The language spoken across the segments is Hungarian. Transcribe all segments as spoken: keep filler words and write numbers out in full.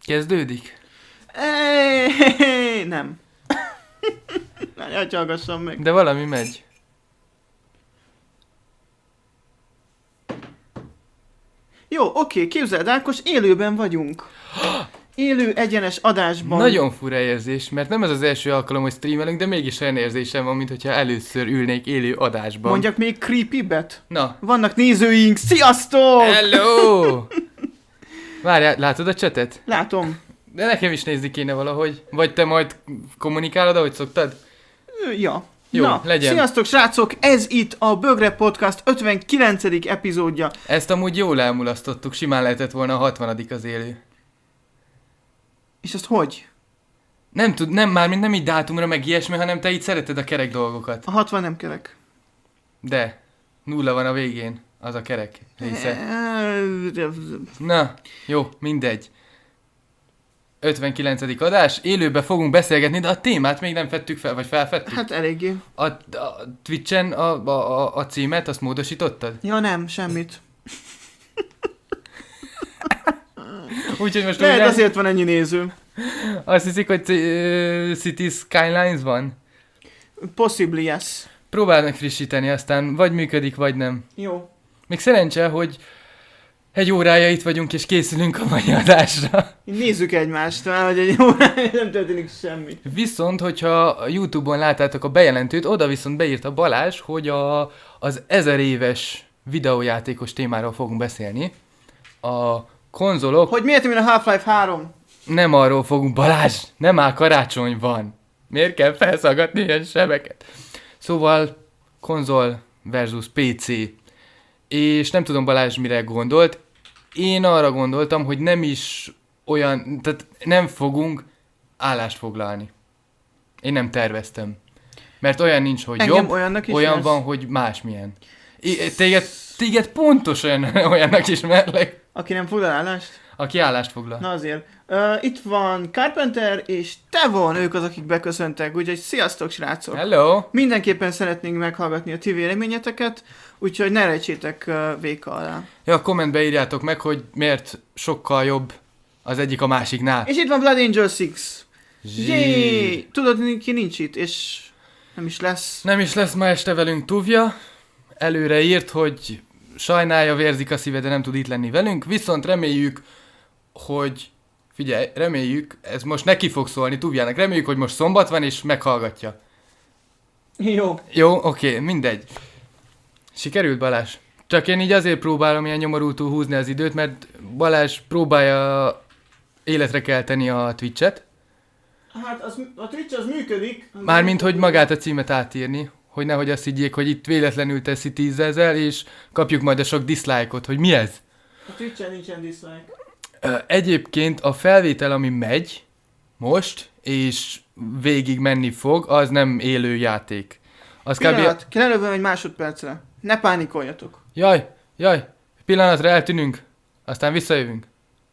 Kezdődik? Eeeeeee, nem. Nagyon hallgassam meg. De valami megy. Jó, oké, képzeld Ákos, élőben vagyunk. Élő, egyenes adásban. Nagyon fura érzés, mert nem ez az első alkalom, hogy streamelünk, de mégis olyan érzésem van, mintha először ülnék élő adásban. Mondjak még creepy-bet? Na. Vannak nézőink, sziasztok! Hello! Várjál, látod a csetet? Látom. De nekem is nézni kéne valahogy. Vagy te majd kommunikálod, ahogy szoktad? Ö, ja. Jó, Na, legyen. Sziasztok srácok, ez itt a Bögre Podcast ötvenkilencedik epizódja. Ezt amúgy jól elmulasztottuk, simán lehetett volna a hatvanadik az élő. És ezt hogy? Nem tud, nem már, mint nem így dátumra, meg ilyesmi, hanem te így szereted a kerek dolgokat. A hatvan nem kerek. De, nulla van a végén, az a kerek része. Ö, Na, jó, mindegy. ötvenkilencedik adás, élőben fogunk beszélgetni, de a témát még nem fettük fel, vagy felfettük? Hát eléggé. A, a Twitchen a, a, a címet, azt módosítottad? Ja nem, semmit. Úgyhogy most Lehet ugyan, azért van ennyi néző. azt hiszik, hogy uh, City Skylines van? Possibly yes. Próbáld meg frissíteni, aztán vagy működik, vagy nem. Jó. Még szerencse, hogy egy órája itt vagyunk, és készülünk a mai adásra. Nézzük egymást, már hogy egy órája nem történik semmi. Viszont, hogyha a YouTube-on láttátok a bejelentőt, oda viszont beírta Balázs, hogy a, az ezer éves videójátékos témáról fogunk beszélni. A konzolok... Hogy miért jön a Half-Life három? Nem arról fogunk, Balázs, nem már karácsony van. Miért kell felszaggatni ilyen sebeket? Szóval konzol versus pé cé. És nem tudom Balázs mire gondolt. Én arra gondoltam, hogy nem is olyan, tehát nem fogunk állást foglalni. Én nem terveztem. Mert olyan nincs, hogy Engem jobb, olyannak is olyan lesz. van, hogy másmilyen. I- téged, téged pontos olyan, olyannak ismerlek, Aki nem foglal állást? aki állást foglal. Na azért. Uh, itt van Carpenter és Tevon, ők az, akik beköszöntek, úgyhogy sziasztok srácok! Hello! Mindenképpen szeretnénk meghallgatni a ti véleményeteket, úgyhogy ne rejtsétek uh, véka alá. Ja, a kommentbe írjátok meg, hogy miért sokkal jobb az egyik a másiknál. És itt van Blood Angel hat. Zsí. Jé! Tudod, ki nincs itt, és nem is lesz. Nem is lesz ma este velünk Tuvja. Előre írt, hogy sajnálja, vérzik a szíve, de nem tud itt lenni velünk. Viszont reméljük, hogy... Figyelj, reméljük, ez most neki fog szólni Tuvjának. Reméljük, hogy most szombat van, és meghallgatja. Jó. Jó, oké, mindegy. Sikerült, Balázs? Csak én így azért próbálom ilyen nyomorultul húzni az időt, mert Balázs próbálja életre kelteni a Twitch-et. Hát az, a Twitch az működik. Az Mármint, hogy magát a címet átírni, hogy nehogy azt higgyék, hogy itt véletlenül teszi tízezzel, és kapjuk majd a sok dislike-ot, hogy mi ez? A Twitch-en nincsen dislike. Ö, Egyébként a felvétel, ami megy most, és végig menni fog, az nem élő játék. Az kb... Pillanat, kell előbb egy másodpercre. Ne pánikoljatok. Jaj, jaj, pillanatra eltűnünk, aztán visszajövünk.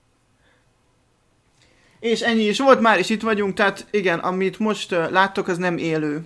És ennyi is volt már, és itt vagyunk, tehát igen, amit most uh, láttok, az nem élő.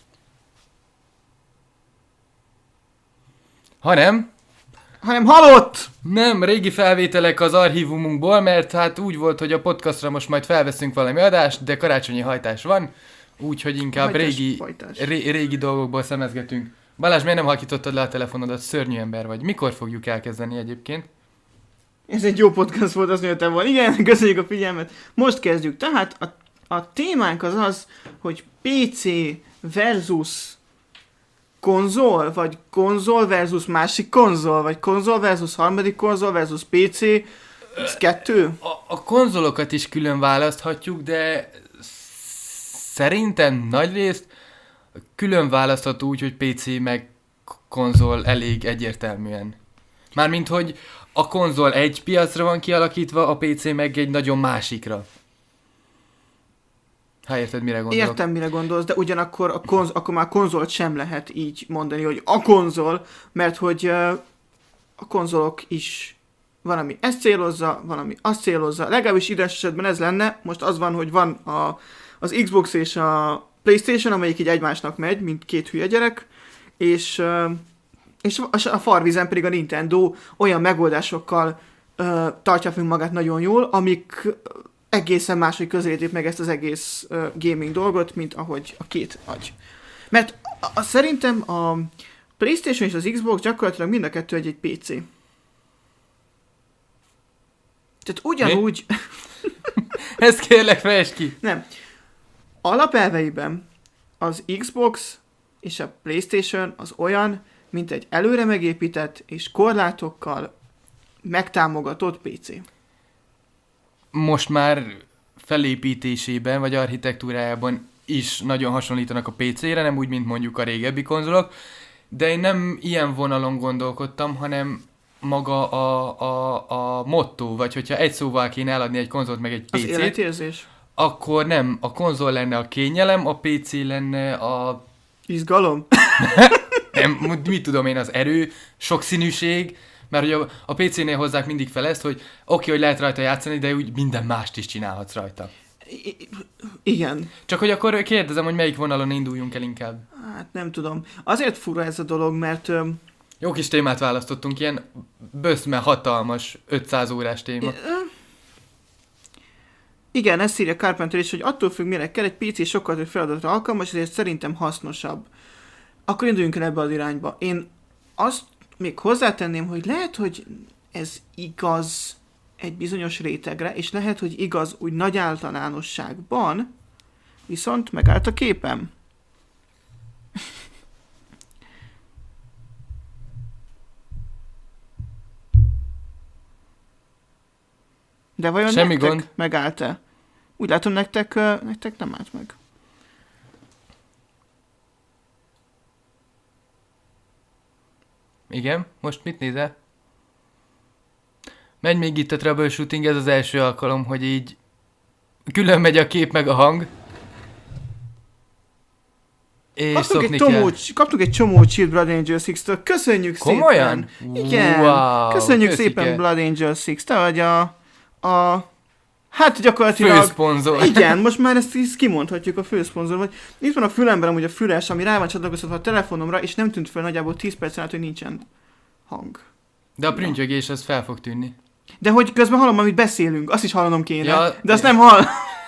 Ha nem, Hanem halott! nem, régi felvételek az archívumunkból, mert hát úgy volt, hogy a podcastra most majd felveszünk valami adást, de karácsonyi hajtás van, úgyhogy inkább Hajtás, régi, hajtás. ré, régi dolgokból szemezgetünk. Balázs, miért nem halkítottad le a telefonodat? Szörnyű ember vagy. Mikor fogjuk elkezdeni egyébként? Ez egy jó podcast volt, azt mondja, van. Igen, köszönjük a figyelmet. Most kezdjük. Tehát a, a témánk az az, hogy pé cé versus konzol, vagy konzol versus másik konzol, vagy konzol versus harmadik konzol versus pé cé. Ez kettő? A, a konzolokat is külön választhatjuk, de szerintem nagyrészt külön választható úgy, hogy pé cé meg konzol elég egyértelműen. Mármint, hogy a konzol egy piacra van kialakítva, a pé cé meg egy nagyon másikra. Ha érted, mire gondolok? Értem, mire gondolsz, de ugyanakkor a konz- akkor már konzolt sem lehet így mondani, hogy a konzol, mert hogy uh, a konzolok is valami ezt célozza, valami azt célozza. Legalábbis ideges esetben ez lenne, most az van, hogy van a, az Xbox és a PlayStation, amelyik így egymásnak megy, mint két hülye gyerek, és, uh, és a farvizen pedig a Nintendo olyan megoldásokkal uh, tartja fönn magát nagyon jól, amik egészen máshogy közelítik meg ezt az egész uh, gaming dolgot, mint ahogy a két agy. Mert a, a, szerintem a PlayStation és az Xbox gyakorlatilag mind a kettő egy, egy pé cé. Tehát ugyanúgy... Ezt kérlek, fejtsd ki! Nem. Alapelveiben az Xbox és a PlayStation az olyan, mint egy előre megépített és korlátokkal megtámogatott pé cé. Most már felépítésében, vagy architektúrájában is nagyon hasonlítanak a pé cére, nem úgy, mint mondjuk a régebbi konzolok, de én nem ilyen vonalon gondolkodtam, hanem maga a, a, a motto, vagy hogyha egy szóval kéne eladni egy konzolt meg egy pé cét, az életérzés. Akkor nem, a konzol lenne a kényelem, a pé cé lenne a... Izgalom? Nem, mit tudom én, az erő, sokszínűség, mert ugye a, a pé cénél hozzák mindig fel ezt, hogy oké, okay, hogy lehet rajta játszani, de úgy minden mást is csinálhatsz rajta. I- igen. Csak hogy akkor kérdezem, hogy melyik vonalon induljunk el inkább. Hát nem tudom. Azért fura ez a dolog, mert... Öm, Jó kis témát választottunk, ilyen böszme hatalmas ötszáz órás téma. ö, igen, ezt írja Carpenter is, hogy attól függ, mire kell, egy pé cé sokkal több feladatra alkalmas, ezért szerintem hasznosabb. Akkor induljunk el ebbe az irányba. Én azt még hozzátenném, hogy lehet, hogy ez igaz egy bizonyos rétegre, és lehet, hogy igaz úgy nagy általánosságban, viszont megállt a képem. De vajon Semmi nektek gond. megállt-e? Úgy látom, nektek, ö, nektek nem állt meg. Igen, most mit nézel? Megy még itt a troubleshooting, ez az első alkalom, hogy így külön megy a kép meg a hang. És Kaptunk egy, szokni kell. tomó, kaptunk egy csomó Chill Blood Angel Six-től. Köszönjük Komolyan? szépen! Igen! Wow, Köszönjük köszi szépen kell. Blood Angel Six. Te vagy a... a hát gyakorlatilag... Főszponzor. Igen, most már ezt, ezt kimondhatjuk, a főszponzor vagy. Itt van a fülemben amúgy a füles, ami rá van csatlakoztatva a telefonomra, és nem tűnt fel nagyjából tíz percen át, hogy nincsen hang. De a prüntjögés az fel fog tűnni. De hogy közben hallom, amit beszélünk, azt is hallanom kéne, Ja, de azt nem hall.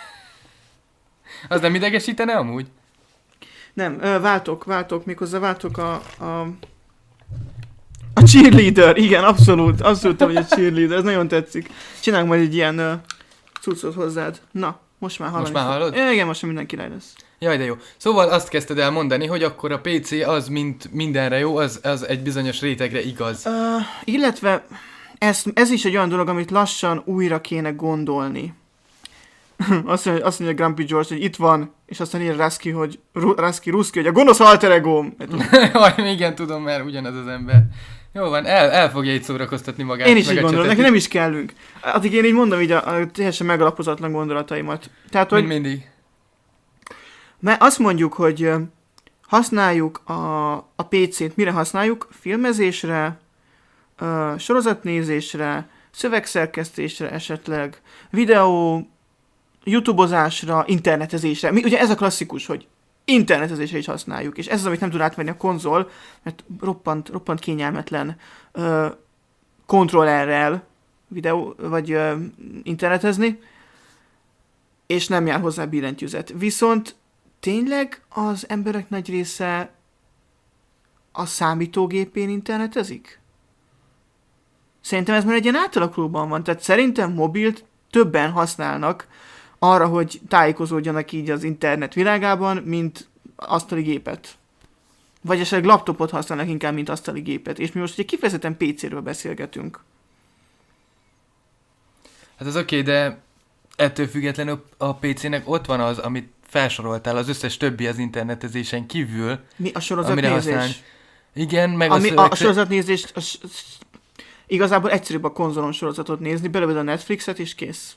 Az nem idegesítene amúgy? Nem, ö, váltok, váltok, méghozzá váltok a, a... A cheerleader, igen, abszolút, abszolút te vagy a cheerleader, ez nagyon tetszik. Csinálunk majd egy ilyen uh, cuccot hozzád. Na, most már hallani. Most már hallod? Ja, igen, most már minden király lesz. Jaj, de jó. Szóval azt kezdted el mondani, hogy akkor a pé cé az, mint mindenre jó, az, az egy bizonyos rétegre igaz. Uh, illetve ez, ez is egy olyan dolog, amit lassan újra kéne gondolni. azt, mondja, azt mondja Grumpy George, hogy itt van, és aztán ír Rusky, hogy Ru- Rusky, Ruszki, hogy a gonosz alter egóm. Jaj, igen, tudom, mert ugyanaz az ember. Jó van, el, el fogja így szórakoztatni magát. Én is meg így a gondolom, csetet neki is. nem is kellünk. Addig én így mondom így a, a teljesen megalapozatlan gondolataimat. Tehát, hogy Mind mindig. mert azt mondjuk, hogy ö, használjuk a, a pé cét, mire használjuk? Filmezésre, ö, sorozatnézésre, szövegszerkesztésre esetleg, videó, youtubozásra, internetezésre. Mi, ugye ez a klasszikus, hogy internetezésre is használjuk, és ez az, amit nem tud átvenni a konzol, mert roppant, roppant kényelmetlen ö, kontrollerrel videó, vagy ö, internetezni, és nem jár hozzá billentyűzet. Viszont tényleg az emberek nagy része a számítógépén internetezik? Szerintem ez már egy ilyen átalakulóban van, tehát szerintem mobilt többen használnak arra, hogy tájékozódjanak így az internet világában, mint asztali gépet. Vagy esetleg laptopot használnak inkább, mint asztali gépet. És mi most ugye kifejezetten pé céről beszélgetünk. Hát az oké, okay, de ettől függetlenül a pé cének ott van az, amit felsoroltál, az összes többi az internetezésen kívül. Mi a Amire sorozatnézés? használni. Igen, meg Ami, a, a, a sorozatnézést, a, s- igazából egyszerűbb a konzolon sorozatot nézni, belőled a Netflixet és kész.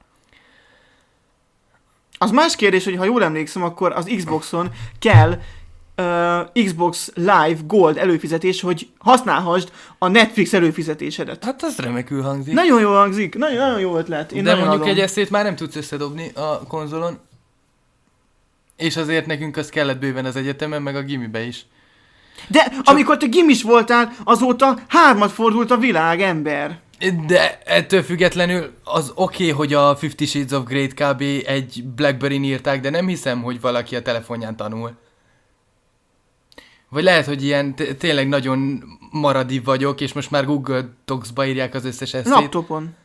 Az más kérdés, hogy ha jól emlékszem, akkor az Xboxon kell uh, Xbox Live Gold előfizetés, hogy használhassd a Netflix előfizetésedet. Hát az remekül hangzik. Nagyon jól hangzik, nagyon, nagyon jó ötlet. Én de nagyon mondjuk adom. egy eszét már nem tudsz összedobni a konzolon, és azért nekünk az kellett bőven az egyetemen, meg a gimibe is. De Csak... amikor te gimis voltál, azóta hármat fordult a világ, ember. De ettől függetlenül az oké, okay, hogy a Fifty Shades of Grey kb. Egy Blackberryn írták, de nem hiszem, hogy valaki a telefonján tanul. Vagy lehet, hogy ilyen t- tényleg nagyon maradív vagyok, és most már Google Docs-ba írják az összes eszét. Laptopon.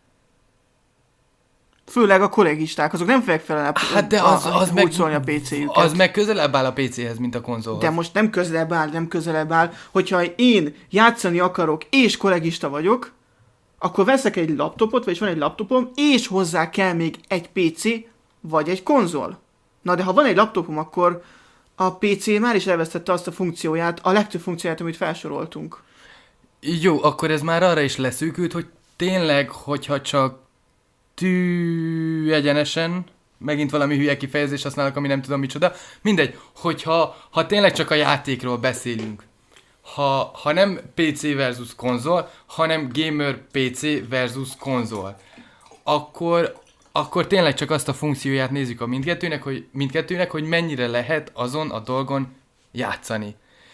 Főleg a kollégisták, azok nem fogják fel Hát de az, a, az, meg, a pé céjüket. az meg közelebb áll a pé céhez, mint a konzolhoz. De most nem közelebb áll, nem közelebb áll. Hogyha én játszani akarok, és kollégista vagyok, akkor veszek egy laptopot, vagyis van egy laptopom, és hozzá kell még egy pé cé, vagy egy konzol. Na de ha van egy laptopom, akkor a pé cé már is elvesztette azt a funkcióját, a legtöbb funkcióját, amit felsoroltunk. Jó, akkor ez már arra is leszűkült, hogy tényleg, hogyha csak tű egyenesen, megint valami hülye kifejezés használok, ami nem tudom micsoda, mindegy, hogyha ha tényleg csak a játékról beszélünk, ha, ha nem pé cé versus konzol, hanem gamer pé cé versus konzol, akkor, akkor tényleg csak azt a funkcióját nézzük a mindkettőnek, hogy, mindkettőnek, hogy mennyire lehet azon a dolgon játszani.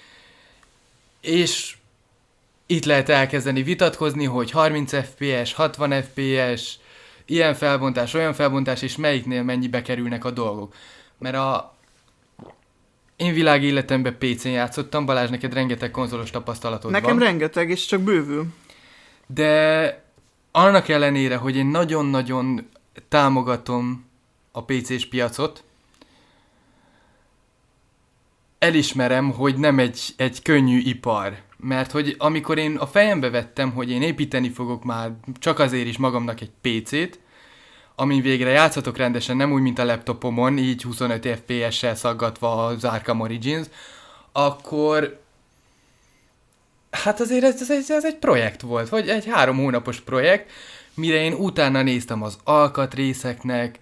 És itt lehet elkezdeni vitatkozni, hogy harminc ef pé es, hatvan ef pé es, ilyen felbontás, olyan felbontás, és melyiknél mennyibe kerülnek a dolgok. Mert a én világi életemben pé cén játszottam, Balázs, neked rengeteg konzolos tapasztalatod Nekem van. Nekem rengeteg, és csak bővül. De annak ellenére, hogy én nagyon-nagyon támogatom a pé cés piacot, elismerem, hogy nem egy, egy könnyű ipar. Mert hogy amikor én a fejembe vettem, hogy én építeni fogok már csak azért is magamnak egy pé cét, amin végre játszhatok rendesen, nem úgy, mint a laptopomon, így huszonöt ef pé es-sel szaggatva az Arkham Origins, akkor hát azért ez, ez, ez, ez egy projekt volt, vagy egy három hónapos projekt, mire én utána néztem az alkatrészeknek,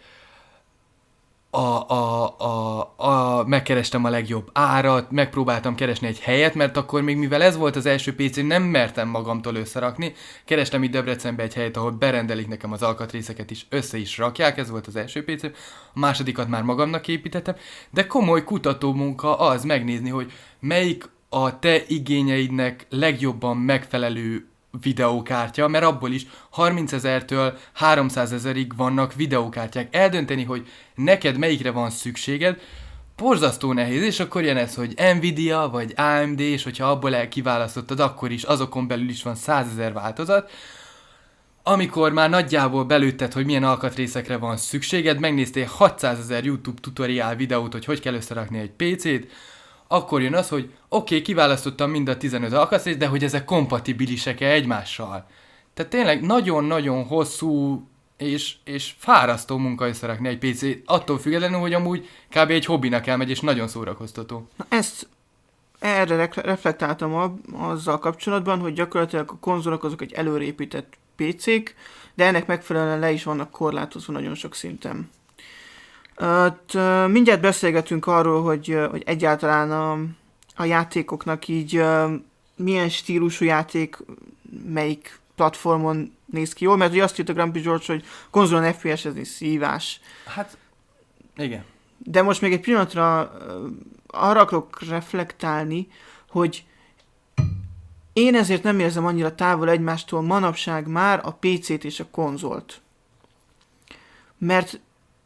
A, a, a, a, megkerestem a legjobb árat, megpróbáltam keresni egy helyet, mert akkor még mivel ez volt az első pé cé, nem mertem magamtól összerakni. Kerestem itt Debrecenbe egy helyet, ahol berendelik nekem az alkatrészeket is, össze is rakják, ez volt az első pé cé. A másodikat már magamnak építettem, de komoly kutatómunka az megnézni, hogy melyik a te igényeidnek legjobban megfelelő videókártya, mert abból is harmincezertől háromszázezerig vannak videókártyák. Eldönteni, hogy neked melyikre van szükséged, borzasztó nehéz, és akkor jön ez, hogy Nvidia vagy á em dé, és hogyha abból elkiválasztottad, akkor is azokon belül is van százezer változat. Amikor már nagyjából belőtted, hogy milyen alkatrészekre van szükséged, megnéztél hatszázezer YouTube tutoriál videót, hogy hogy kell összerakni egy pé cét, akkor jön az, hogy oké, okay, kiválasztottam mind a tizenöt alkatrészt, de hogy ezek kompatibilisek-e egymással. Tehát tényleg nagyon-nagyon hosszú és, és fárasztó munka összerakni egy pé cét, attól függetlenül, hogy amúgy kb. Egy hobbinak elmegy, és nagyon szórakoztató. Na ezt, erre re- reflektáltam a, azzal kapcsolatban, hogy gyakorlatilag a konzolok azok egy előrépített pé cék, de ennek megfelelően le is vannak korlátozva nagyon sok szinten. Öt, mindjárt beszélgetünk arról, hogy, hogy egyáltalán a, a játékoknak így milyen stílusú játék, melyik platformon néz ki jól, mert ugye azt írta Grumpy George, hogy konzolon ef pé es-ezni szívás. Hát, igen. De most még egy pillanatra arra akarok reflektálni, hogy én ezért nem érzem annyira távol egymástól manapság már a pé cét és a konzolt. Mert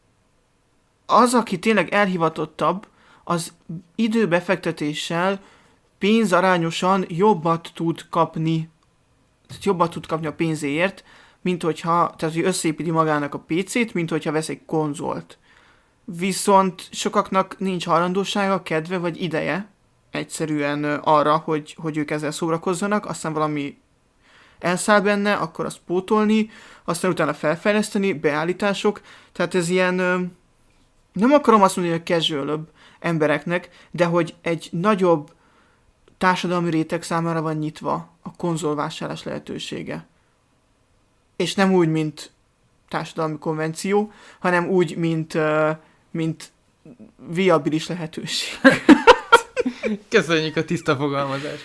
az, aki tényleg elhivatottabb, az időbefektetéssel pénzarányosan jobbat tud kapni, jobbat tud kapni a pénzéért, mint hogyha, tehát hogy összeépíti magának a pé cét, mint hogyha vesz egy konzolt. Viszont sokaknak nincs hajlandósága, kedve vagy ideje egyszerűen arra, hogy, hogy ők ezzel szórakozzanak, aztán valami elszáll benne, akkor azt pótolni, aztán utána felfejleszteni, beállítások, tehát ez ilyen, nem akarom azt mondani, hogy casual-öbb embereknek, de hogy egy nagyobb társadalmi réteg számára van nyitva a konzolvásárlás lehetősége. És nem úgy, mint társadalmi konvenció, hanem úgy, mint, mint viabilis lehetőség. Köszönjük a tiszta fogalmazást.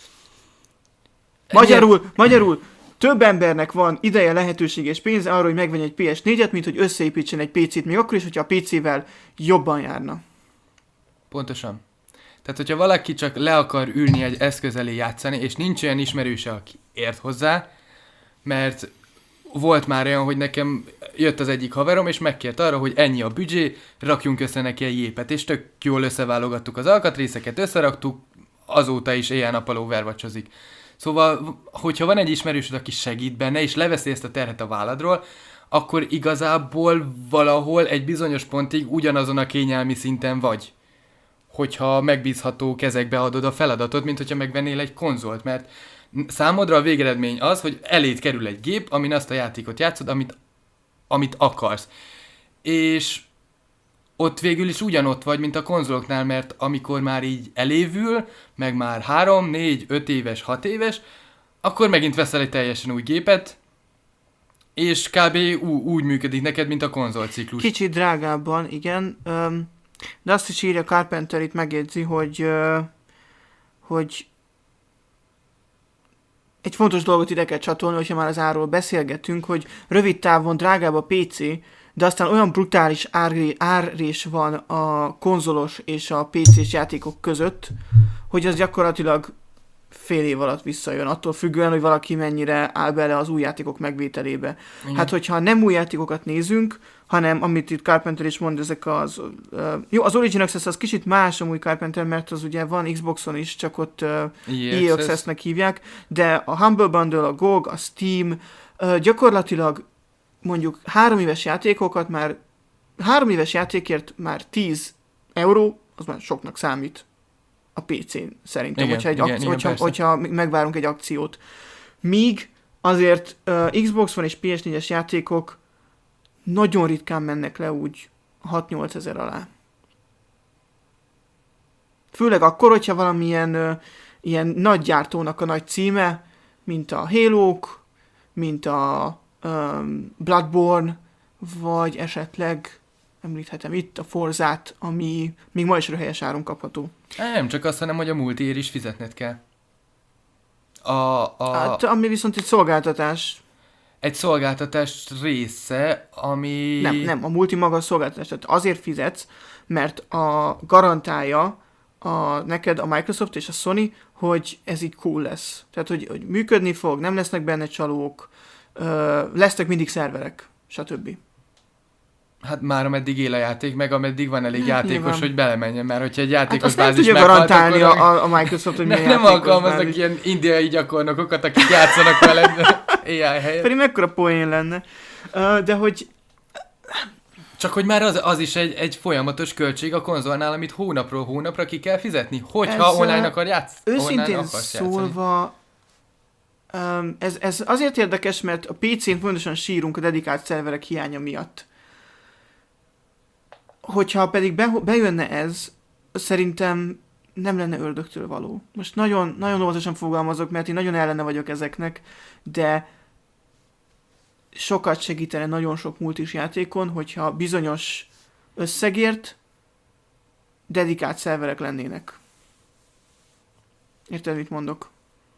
Magyarul, magyarul több embernek van ideje, lehetőség és pénze arra, hogy megvenni egy pé es négyet, mint hogy összeépítsen egy pé cét, még akkor is, hogyha a pé cével jobban járna. Pontosan. Tehát, hogyha valaki csak le akar ülni egy eszköz elé játszani, és nincs olyan ismerőse, aki ért hozzá, mert volt már olyan, hogy nekem jött az egyik haverom, és megkért arra, hogy ennyi a büdzsé, rakjunk össze neki egy gépet, és tök jól összeválogattuk az alkatrészeket, összeraktuk, azóta is éjjel-nappal overwatchozik. Szóval, hogyha van egy ismerősöd, aki segít benne, és leveszi ezt a terhet a válladról, akkor igazából valahol egy bizonyos pontig ugyanazon a kényelmi szinten vagy. Hogyha megbízható kezekbe adod a feladatot, mint hogyha megvennél egy konzolt, mert számodra a végeredmény az, hogy eléd kerül egy gép, amin azt a játékot játszod, amit, amit akarsz. És ott végül is ugyanott vagy, mint a konzoloknál, mert amikor már így elévül, meg már három, négy, öt éves, hat éves, akkor megint veszel egy teljesen új gépet, és kb. Ú- úgy működik neked, mint a konzolciklus. Kicsit drágábban, igen. Öm, de azt is írja Carpenter, itt megjegyzi, hogy, ö, hogy egy fontos dolgot ide kell csatolni, hogyha már az árról beszélgetünk, hogy rövid távon drágább a pé cé, de aztán olyan brutális árré, árrés van a konzolos és a pé cés játékok között, hogy az gyakorlatilag fél év alatt visszajön, attól függően, hogy valaki mennyire áll bele az új játékok megvételébe. Igen. Hát, hogyha nem új játékokat nézünk, hanem, amit itt Carpenter is mond, ezek az... Uh, jó, az Origin Access az kicsit más amúgy Carpenter, mert az ugye van Xboxon is, csak ott uh, E A Access-nek hívják, de a Humble Bundle, a gé o gé, a Steam, uh, gyakorlatilag mondjuk három éves játékokat már, három éves játékért már tíz euró, az már soknak számít a pé cén szerintem, igen, hogyha, egy igen, akci- igen, hogyha, hogyha megvárunk egy akciót. Míg azért uh, Xbox One és pé es négyes játékok nagyon ritkán mennek le úgy hat-nyolc ezer alá. Főleg akkor, hogyha valamilyen uh, ilyen nagy gyártónak a nagy címe, mint a Halo-k, mint a um, Bloodborne, vagy esetleg említhetem itt a Forzát, ami még ma is röhelyes áron kapható. Nem csak azt, hanem hogy a multiért is fizetned kell. A, a... Hát, ami viszont egy szolgáltatás. Egy szolgáltatás része, ami... Nem, nem, a multi maga a szolgáltatás. Tehát azért fizetsz, mert a garantálja a, neked a Microsoft és a Sony, hogy ez így cool lesz. Tehát, hogy, hogy működni fog, nem lesznek benne csalók, ö, lesznek mindig szerverek, stb. Hát már ameddig él a játék, meg ameddig van elég Hát, játékos, nyilván. hogy belemenjen, mert hogyha egy Hát játékos azt nem bázis tudja meghalt, garantálni akkor a, a Microsoft, hogy nem, milyen nem játékos alkalmaznak bázis. ilyen indiai gyakornokokat, akik játszanak veled á i helyett. Pedig mekkora poén lenne. Uh, de hogy... Csak hogy már az, az is egy, egy folyamatos költség a konzolnál, amit hónapról hónapra ki kell fizetni, hogyha Ez, online akar játszani. Őszintén szólva, um, ez, ez azért érdekes, mert a pé cén fontosan sírunk a dedikált szerverek hiánya miatt. Hogyha pedig be, bejönne ez, szerintem nem lenne ördögtől való. Most nagyon, nagyon óvatosan fogalmazok, mert én nagyon ellene vagyok ezeknek, de sokat segítene nagyon sok multis játékon, hogyha bizonyos összegért dedikált szerverek lennének. Érted, mit mondok?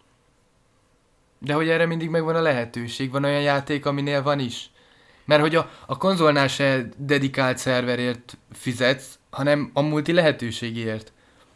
De hogy erre mindig megvan a lehetőség, van olyan játék, aminél van is. Mert hogy a, a konzolnál se dedikált szerverért fizetsz, hanem a multi lehetőségért.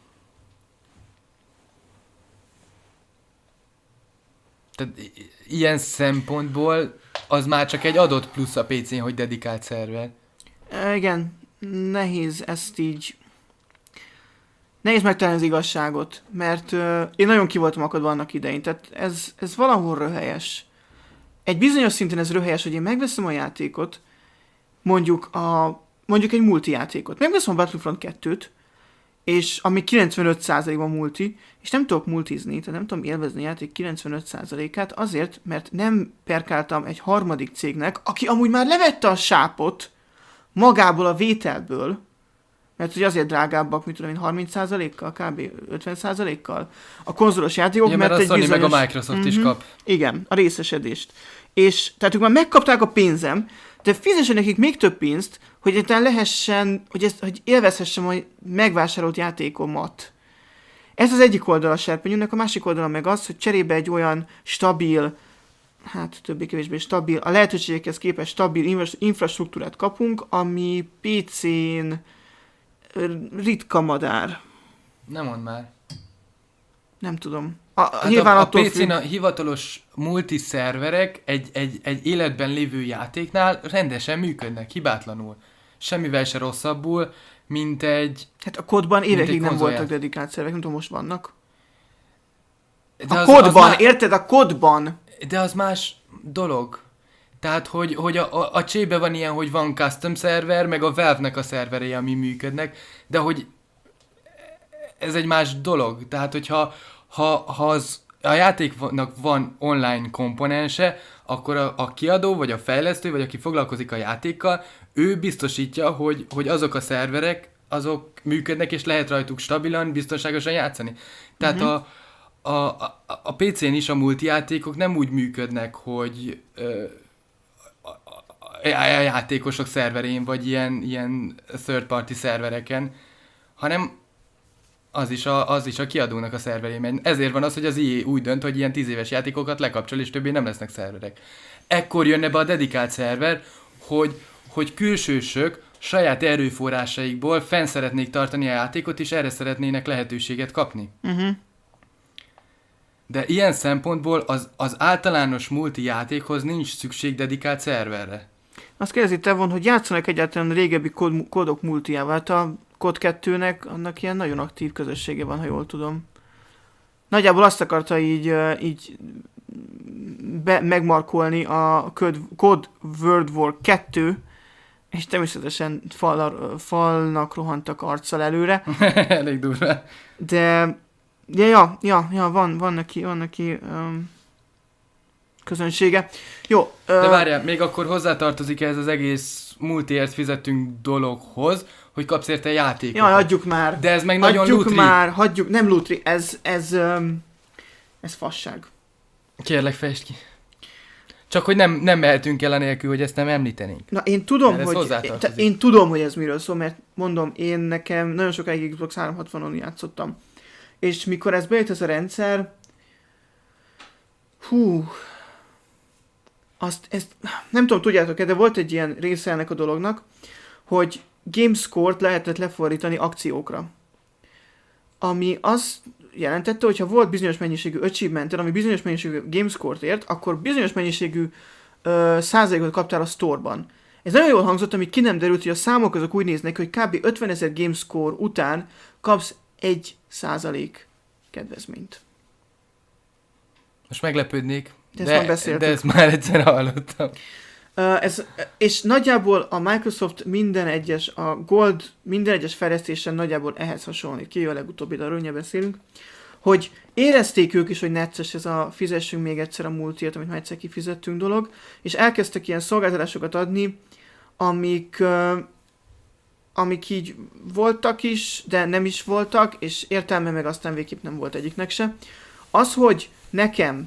Tehát i- ilyen szempontból az már csak egy adott plusz a pé cén, hogy dedikált szerver. E, igen, nehéz ezt így... Nehéz megtalálni az igazságot, mert uh, én nagyon ki voltam akadva annak idején, tehát ez, ez valahol röhelyes. Egy bizonyos szinten ez röhelyes, hogy én megveszem a játékot, mondjuk, a, mondjuk egy multi játékot. Megveszem a Battlefront kettőt, és ami kilencvenöt százalékban multi, és nem tudok multizni, tehát nem tudom élvezni a játék kilencvenöt százalékát azért, mert nem perkáltam egy harmadik cégnek, aki amúgy már levette a sápot magából a vételből, mert ugye azért drágábbak, mit tudom én, harminc százalékkal, kb. ötven százalékkal a konzolos játékok, Ja, mert, mert a egy Sony bizonyos... meg a Microsoft Mhm. is kap. Igen, a részesedést. És tehát ők már megkapták a pénzem, de fizessen nekik még több pénzt, hogy egyáltalán lehessen, hogy, ezt, hogy élvezhessem a megvásárolt játékomat. Ez az egyik oldala a serpenyőnek, a másik oldala meg az, hogy cserébe egy olyan stabil, hát többé-kevésbé stabil, a lehetőségekhez képest stabil infra- infrastruktúrát kapunk, ami pé cén ritka madár. Nem mondd már. Nem tudom. A, a, Hát nyilván a, a attól pé cén függ. a hivatalos multiszerverek egy, egy, egy életben lévő játéknál rendesen működnek, hibátlanul. Semmivel se rosszabbul, mint egy... Hát a kódban évekig nem konzolját. voltak dedikált szervek, nem tudom, most vannak. De A az- kódban, az má- érted? A kódban. De az más dolog. Tehát, hogy, hogy a, a, a csébe van ilyen, hogy van custom szerver, meg a Valve-nek a szerverei, ami működnek, de hogy ez egy más dolog. Tehát, hogyha ha, ha az, a játéknak van online komponense, akkor a, a kiadó, vagy a fejlesztő, vagy aki foglalkozik a játékkal, ő biztosítja, hogy, hogy azok a szerverek, azok működnek, és lehet rajtuk stabilan, biztonságosan játszani. Tehát uh-huh. a, a, a, a pé cén is a multijátékok nem úgy működnek, hogy ö, a, a, a, a játékosok szerverén, vagy ilyen, ilyen third party szervereken, hanem az is, a, az is a kiadónak a szerverén megy. Ezért van az, hogy az i á úgy dönt, hogy ilyen tíz éves játékokat lekapcsol, és többé nem lesznek szerverek. Ekkor jönne be a dedikált szerver, hogy, hogy külsősök saját erőforrásaikból fenn szeretnék tartani a játékot, és erre szeretnének lehetőséget kapni. Uh-huh. De ilyen szempontból az, az általános multi játékhoz nincs szükség dedikált szerverre. Azt kérdezi Tevon, hogy játszanak egyáltalán a régebbi kód, kódok multijával. Hát a kód kettőnek annak ilyen nagyon aktív közössége van, ha jól tudom. Nagyjából azt akarta így, ö, így be, megmarkolni a Code, Code World War kettő, és természetesen fal, falnak rohantak arccal előre. Elég durva. De ja, ja, ja, ja van, van neki, van neki um, közönsége. Jó. De ö, várjál, még akkor hozzátartozik ez az egész multiért fizetünk dologhoz, hogy kapsz érte játékot. Jaj, hagyjuk már. De ez meg nagyon hagyjuk lútri. már, hagyjuk, nem lútri, ez, ez, um, ez fasság. Kérlek, fejtsd ki. Csak hogy nem, nem mehetünk el anélkül, hogy ezt nem említenénk. Na, én tudom, Mert ez hogy, hozzátartozik. én, én tudom, hogy ez miről szól, mert mondom, én nekem nagyon sokáig Xbox háromszázhatvanon játszottam. És mikor ez bejött ez a rendszer, hú, azt, ezt, nem tudom, tudjátok-e, de volt egy ilyen része ennek a dolognak, hogy GameScore-t lehetett lefordítani akciókra. Ami azt jelentette, hogy ha volt bizonyos mennyiségű achievement ami bizonyos mennyiségű GameScore-t ért, akkor bizonyos mennyiségű ö, százalékot kaptál a store-ban. Ez nagyon jól hangzott, amíg ki nem derült, hogy a számok azok úgy néznek, hogy kb. ötvenezer GameScore után kapsz egy százalék kedvezményt. Most meglepődnék, De ezt már de, beszéltük. de ezt már egyszer hallottam. Uh, ez, és nagyjából a Microsoft minden egyes, a Gold minden egyes fejlesztésen nagyjából ehhez hasonlít, ki a legutóbbi, arról nyilván beszélünk, hogy érezték ők is, hogy necces ez a fizessünk még egyszer a multiért, amit már egyszer kifizettünk dolog, és elkezdtek ilyen szolgáltatásokat adni, amik, uh, amik így voltak is, de nem is voltak, és értelme meg aztán végképp nem volt egyiknek se. Az, hogy nekem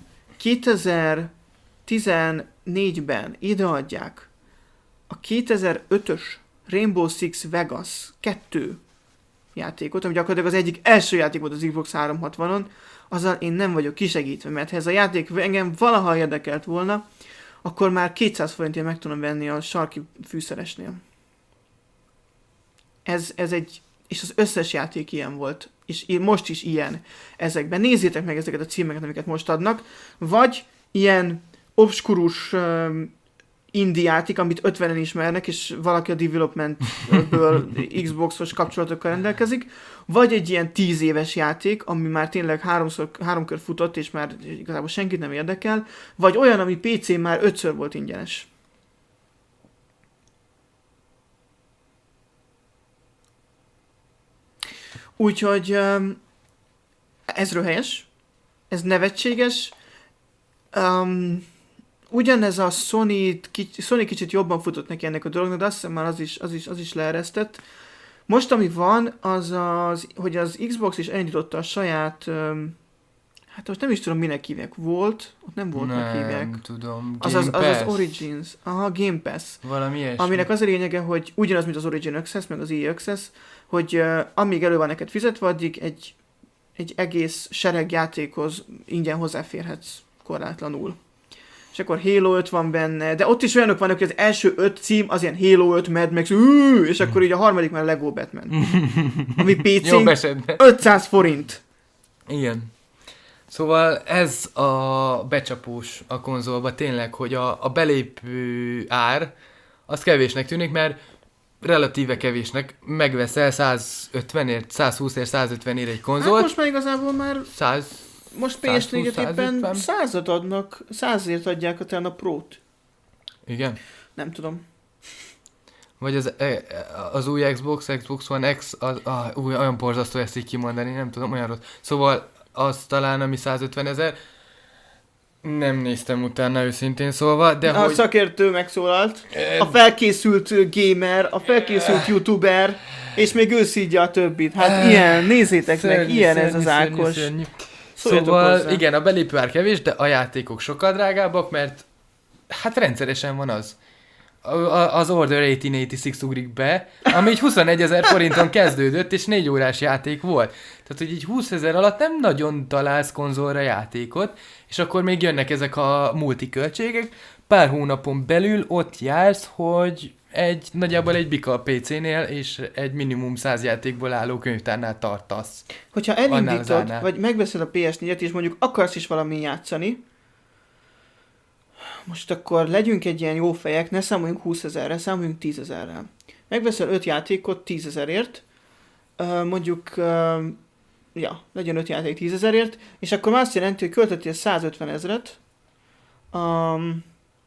kétezer-tizennégyben ideadják a kétezer-ötös Rainbow Six Vegas kettő játékot, ami gyakorlatilag az egyik első játék volt az Xbox háromszázhatvanon, azzal én nem vagyok kisegítve, mert ha ez a játék engem valaha érdekelt volna, akkor már kétszáz forintért meg tudom venni a sarki fűszeresnél. Ez, ez egy, és az összes játék ilyen volt, és most is ilyen ezekben. Nézzétek meg ezeket a címeket, amiket most adnak, vagy ilyen obskurus um, indie játék, amit ötvenen ismernek, és valaki a developmentből Xboxos kapcsolatokkal rendelkezik, vagy egy ilyen tíz éves játék, ami már tényleg háromszor, háromkör futott, és már igazából senkit nem érdekel, vagy olyan, ami pé cén már ötször volt ingyenes. Úgyhogy um, ez röhelyes, ez nevetséges, um, ugyanez a Sony, kicsi, Sony kicsit jobban futott neki ennek a dolognak, de azt hiszem már az is, az is, az is leeresztett. Most ami van, az az, hogy az Xbox is elindította a saját, um, hát most nem is tudom minek hívják, volt, ott nem Voltnak hívják. Nem tudom, Az az, az az Origins, aha, Game Pass. Valami ilyesmi. Aminek az a lényege, hogy ugyanaz, mint az Origin Access, meg az E A Access, hogy uh, amíg elő van neked fizetve, addig egy, egy egész sereg játékhoz ingyen hozzáférhetsz korlátlanul. És akkor Halo öt van benne, de ott is olyanok vannak, hogy az első öt cím az ilyen Halo öt, Mad Max, űü, és akkor így a harmadik már Lego Batman. Ami pé cén Jobb esetben. ötszáz forint. Igen. Szóval ez a becsapós a konzolba tényleg, hogy a, a belépő ár az kevésnek tűnik, mert relatíve kevésnek megveszel száz ötvenért, száz húszért, száz ötvenért egy konzolt. Hát most már igazából már száz most pé es négyet éppen száz ötven százat adnak, százért adják a a Pro-t. Igen. Nem tudom. Vagy az, az új Xbox, Xbox One X, az, ah, új, olyan borzasztó ezt így kimondani, nem tudom, olyan rossz. Szóval az talán, ami száz ötven ezer, nem néztem utána őszintén szólva, de a hogy... szakértő megszólalt, a felkészült gamer, a felkészült youtuber, és még ő szídja a többit. Hát ilyen, nézzétek szörnyű, meg, ilyen szörnyű, ez az szörnyű, Ákos. szörnyű. Szóljatok Szóval hozzá. igen, a belépő ár kevés, de a játékok sokkal drágábbak, mert hát rendszeresen van az. A- a- Az Order ezernyolcszáznyolcvanhat ugrik be, ami így huszonegyezer forinton kezdődött, és négy órás játék volt. Tehát, hogy így húszezer alatt nem nagyon találsz konzolra játékot, és akkor még jönnek ezek a multiköltségek. Pár hónapon belül ott jársz, hogy egy, nagyjából egy bika pé cénél, és egy minimum száz játékból álló könyvtárnál tartasz. Hogyha Annál az elindítod, árnál. vagy megveszed a pé es négyet, és mondjuk akarsz is valamin játszani, most akkor legyünk egy ilyen jó fejek, ne számoljunk húszezerre, számoljunk tízezerrel. Megveszel öt játékot tízezerért, ö, mondjuk, ö, ja, legyen öt játék tízezerért, és akkor már azt jelenti, hogy költöttél százötven ezret um,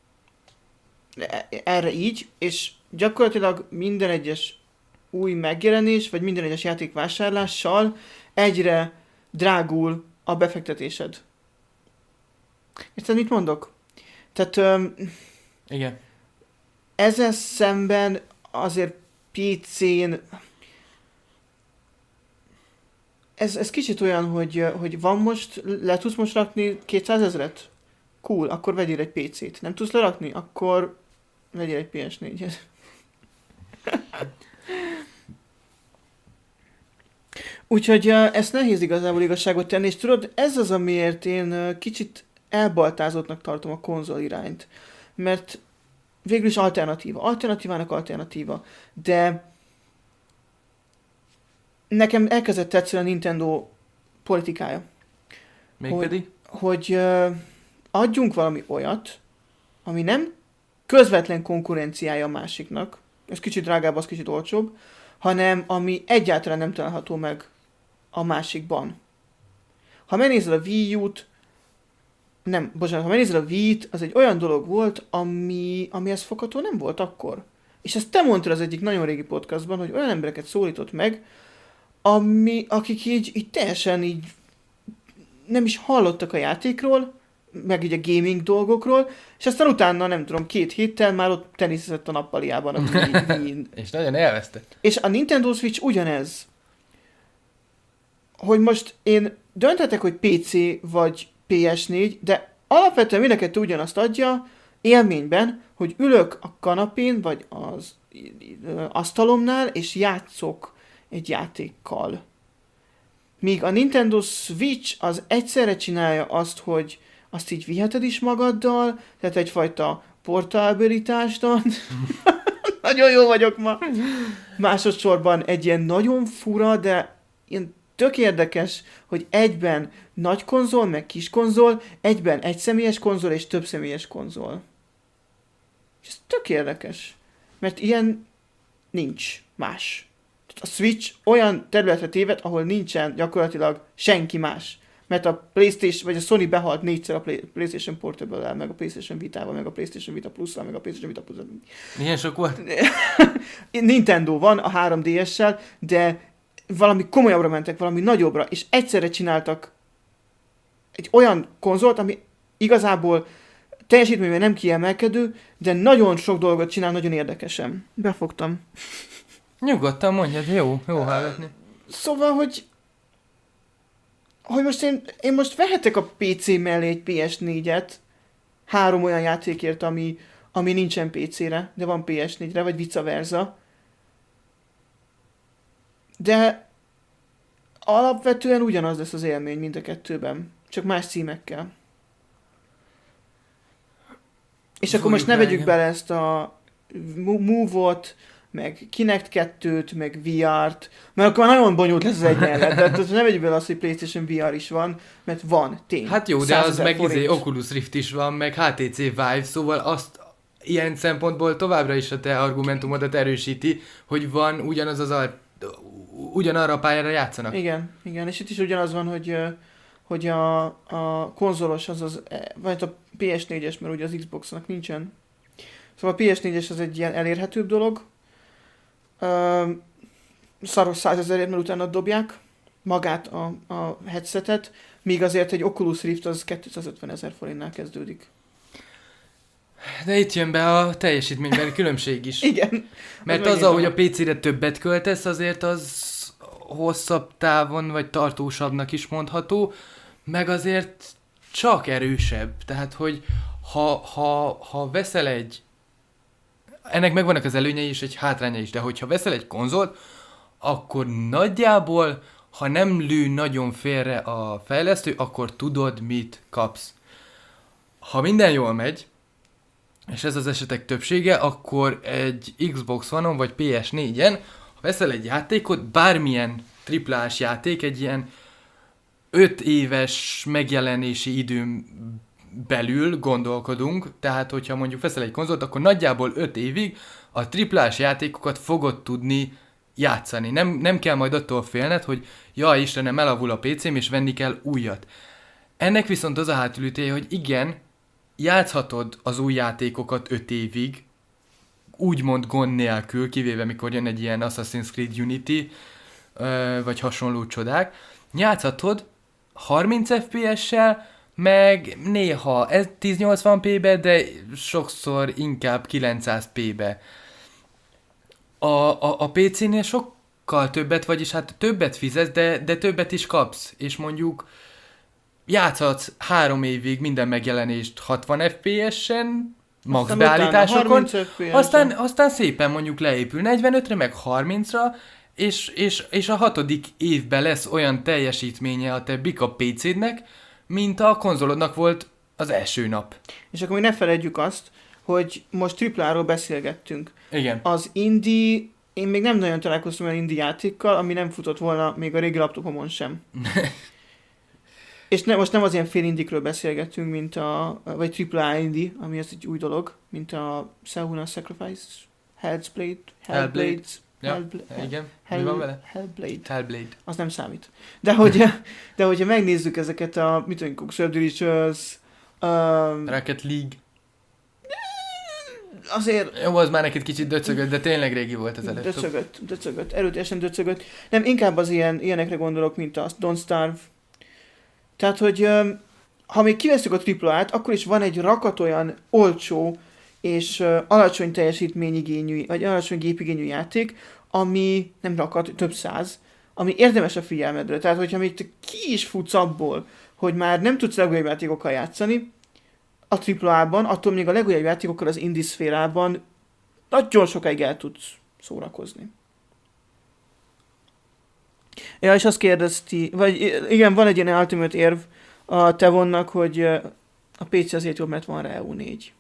erre így, és gyakorlatilag minden egyes új megjelenés, vagy minden egyes játék vásárlással egyre drágul a befektetésed. Érted, mit mondok? Tehát öm, Igen. ezzel szemben azért pé cén ez, ez kicsit olyan, hogy, hogy van most, le tudsz most rakni kétszázezret? Cool, akkor vegyél egy pé cét. Nem tudsz lerakni? Akkor vegyél egy pé es négyet. Úgyhogy uh, ezt nehéz igazából igazságot tenni, és tudod, ez az, amiért én uh, kicsit elbaltázottnak tartom a konzol irányt. Mert végül is alternatíva. Alternatívának alternatíva. De nekem elkezdett tetszeni a Nintendo politikája. Mégpedig? Hogy uh, adjunk valami olyat, ami nem közvetlen konkurenciája a másiknak, ez kicsit drágább, az kicsit olcsóbb, hanem ami egyáltalán nem található meg a másikban. Ha megnézed a Wii U-t, nem, bocsánat, ha megnézed a Wii-t, az egy olyan dolog volt, ami, amihez fogható nem volt akkor. És ezt te mondtad az egyik nagyon régi podcastban, hogy olyan embereket szólított meg, ami, akik így, így teljesen így nem is hallottak a játékról, meg így a gaming dolgokról, és aztán utána, nem tudom, két héttel már ott teniszezett a nappaliában a Wii-n. És nagyon élvezte. És a Nintendo Switch ugyanez. Hogy most én dönthetek, hogy pé cé vagy pé es négy, de alapvetően mind a kettő ugyanazt adja élményben, hogy ülök a kanapén, vagy az asztalomnál, és játszok egy játékkal. Míg a Nintendo Switch az egyszerre csinálja azt, hogy azt így viheted is magaddal, tehát egyfajta portabilitást ad. Nagyon jó vagyok ma. Másodszorban egy ilyen nagyon fura, de ilyen tök érdekes, hogy egyben nagy konzol, meg kis konzol, egyben egy személyes konzol és több személyes konzol. És ez tök érdekes. Mert ilyen nincs más. A Switch olyan területre téved, ahol nincsen gyakorlatilag senki más. Mert a PlayStation, vagy a Sony behalt négyszer a Play, PlayStation Portable-el, meg a PlayStation Vita-val, meg a PlayStation Vita Plus-szal, meg a PlayStation Vita Plus-szal. Milyen sok volt? Nintendo van a három dé es-sel, de valami komolyabbra mentek, valami nagyobbra, és egyszerre csináltak egy olyan konzolt, ami igazából teljesítményben nem kiemelkedő, de nagyon sok dolgot csinál nagyon érdekesen. Befogtam. Nyugodtan mondjad, jó, jó hallgatni. Szóval, hogy hogy most én, én most vehetek a pé cé mellé egy pé es négyet, három olyan játékért, ami, ami nincsen pé cére, de van pé es négyre, vagy vice versa. De alapvetően ugyanaz lesz az élmény mind a kettőben, csak más címekkel. És akkor most ne Fújjuk rá, vegyük igen. bele ezt a Move-ot, meg Kinect kettőt, meg vé er-t, mert akkor már nagyon bonyolult lesz az egy mellett. De hát nem vegyük bele azt, hogy PlayStation vé er is van, mert van, tény. Hát jó, de az meg forint. izé Oculus Rift is van, meg há té cé Vive, szóval azt ilyen szempontból továbbra is a te argumentumodat erősíti, hogy van ugyanaz az al- ugyanarra a pályára játszanak. Igen, igen, és itt is ugyanaz van, hogy, ö, hogy a, a konzolos, az az, vagy a pé es négyes, mert ugye az Xboxnak nincsen. Szóval a pé es négyes az egy ilyen elérhetőbb dolog. Ö, szaros százezerért, mert utána dobják magát a, a headsetet, míg azért egy Oculus Rift az kétszázötven ezer forintnál kezdődik. De itt jön be a teljesítménybeli különbség is. Igen. Mert az az, ahogy a pé cére többet költesz, azért az hosszabb távon, vagy tartósabbnak is mondható, meg azért csak erősebb. Tehát, hogy ha, ha, ha veszel egy... Ennek megvannak az előnyei és egy hátránya is, de hogyha veszel egy konzolt, akkor nagyjából, ha nem lő nagyon félre a fejlesztő, akkor tudod, mit kapsz. Ha minden jól megy, és ez az esetek többsége, akkor egy Xbox One-on vagy pé es négyen, ha veszel egy játékot, bármilyen triplás játék, egy ilyen öt éves megjelenési időn belül gondolkodunk, tehát hogyha mondjuk veszel egy konzolt, akkor nagyjából öt évig a triplás játékokat fogod tudni játszani. Nem, nem kell majd attól félned, hogy jaj Istenem, elavul a pé cém és venni kell újat. Ennek viszont az a hátulütője, hogy igen, játszhatod az új játékokat öt évig, úgymond gond nélkül, kivéve mikor jön egy ilyen Assassin's Creed Unity, vagy hasonló csodák. Játszhatod harminc ef pé es-sel, meg néha ezernyolcvan pé-be, de sokszor inkább kilencszáz pé-be. A, a, a pé cénél sokkal többet, vagyis hát többet fizetsz, de, de többet is kapsz, és mondjuk játszhatsz három évig minden megjelenést hatvan ef pé es-en, max beállításokon, aztán, aztán szépen mondjuk leépül negyvenötre, meg harmincra, és, és, és a hatodik évben lesz olyan teljesítménye a te bika pé cédnek, mint a konzolodnak volt az első nap. És akkor még ne feledjük azt, hogy most tripláról beszélgettünk. Igen. Az indie, én még nem nagyon találkoztam olyan indie játékkal, ami nem futott volna még a régi laptopomon sem. És ne, most nem az ilyen fél indikről beszélgetünk, mint a, vagy tripla indie, ami az egy új dolog, mint a Sehuna Sacrifice, Hellblade, Hellblade, Hellblade. Ja, Hellblade, igen. Hell, Mi van vele? Hellblade. Hellblade. Az nem számít. De hogy, de hogyha megnézzük ezeket a, mit tudom, Cook's Delicious, um, Rocket League. azért... Jó, az már neked kicsit döcögött, de tényleg régi volt az előtt. Döcögött, döcögött, erőteljesen döcögött. Nem, inkább az ilyen, ilyenekre gondolok, mint a Don't Starve. Tehát, hogy um, ha még kiveszünk a tripla á-t, akkor is van egy rakat olyan olcsó és uh, alacsony teljesítményigényű, vagy alacsony gépigényű játék, ami nem rakat, több száz, ami érdemes a figyelmedre. Tehát, hogyha még te ki is futsz abból, hogy már nem tudsz legújabb játékokkal játszani, a tripla á-ban, attól még a legújabb játékokkal az indie szférában nagyon sokáig el tudsz szórakozni. Ja, és azt kérdezti, vagy igen, van egy ilyen ultimate érv a Tevonnak, hogy a pé cé azért jobb, mert van rá e u négy.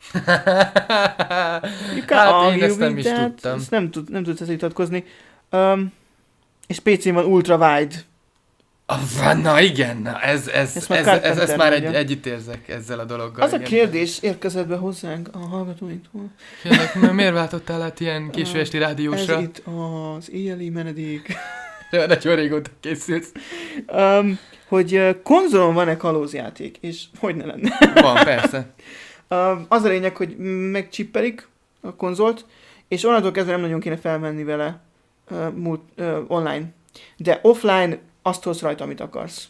Hát én ezt nem is that. tudtam. Ezt nem, tud, nem tudsz ezt vitatkozni. Um, és pé cén van ultra-wide. Ah, na igen, na ez, ez, ez, ez, ez, ez már egy, együtt érzek ezzel a dologgal. Az igen. a kérdés érkezett be hozzánk a hallgatóinktól. Kérlek, miért váltottál át ilyen késő esti rádiósra? Ez itt az éjjeli menedék. Ja, nagyon régóta készülsz. Um, hogy uh, konzolon van-e kalózjáték, és hogy ne lenne? Van, persze. um, az a lényeg, hogy megcsippelik a konzolt, és onnantól kezdve nem nagyon kéne felmenni vele uh, múlt, uh, online. De offline azt hozz rajta, amit akarsz.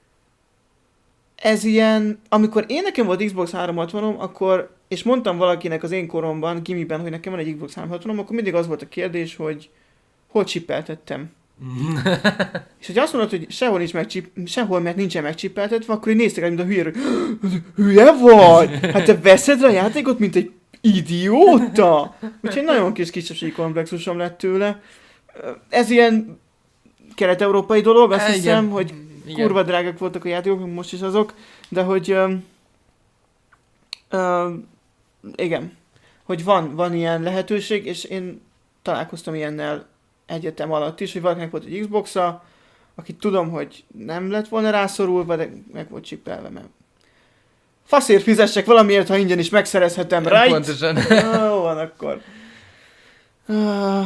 Ez ilyen, amikor én nekem volt Xbox háromszázhatvanom, akkor, és mondtam valakinek az én koromban, gimiben, hogy nekem van egy Xbox háromszázhatvanom, akkor mindig az volt a kérdés, hogy hogy csippeltettem. És hogy azt mondod, hogy sehol, nincs megcsip, sehol, mert nincsen megcsippeltetve, akkor én néztek el, mint a hülye, hogy hülye vagy? Hát te veszed a játékot, mint egy idióta? Úgyhogy nagyon kis kisebbségi komplexusom lett tőle. Ez ilyen kelet-európai dolog, azt igen. hiszem, hogy igen. kurva drágák voltak a játékok, most is azok, de hogy um, um, igen, hogy van, van ilyen lehetőség, és én találkoztam ilyennel egyetem alatt is, hogy valakinek volt egy Xbox-a, akit tudom, hogy nem lett volna rászorulva, de meg volt csippelve, mert faszért fizessek valamiért, ha ingyen is megszerezhetem, right? Pontosan. Jó van akkor. Uh,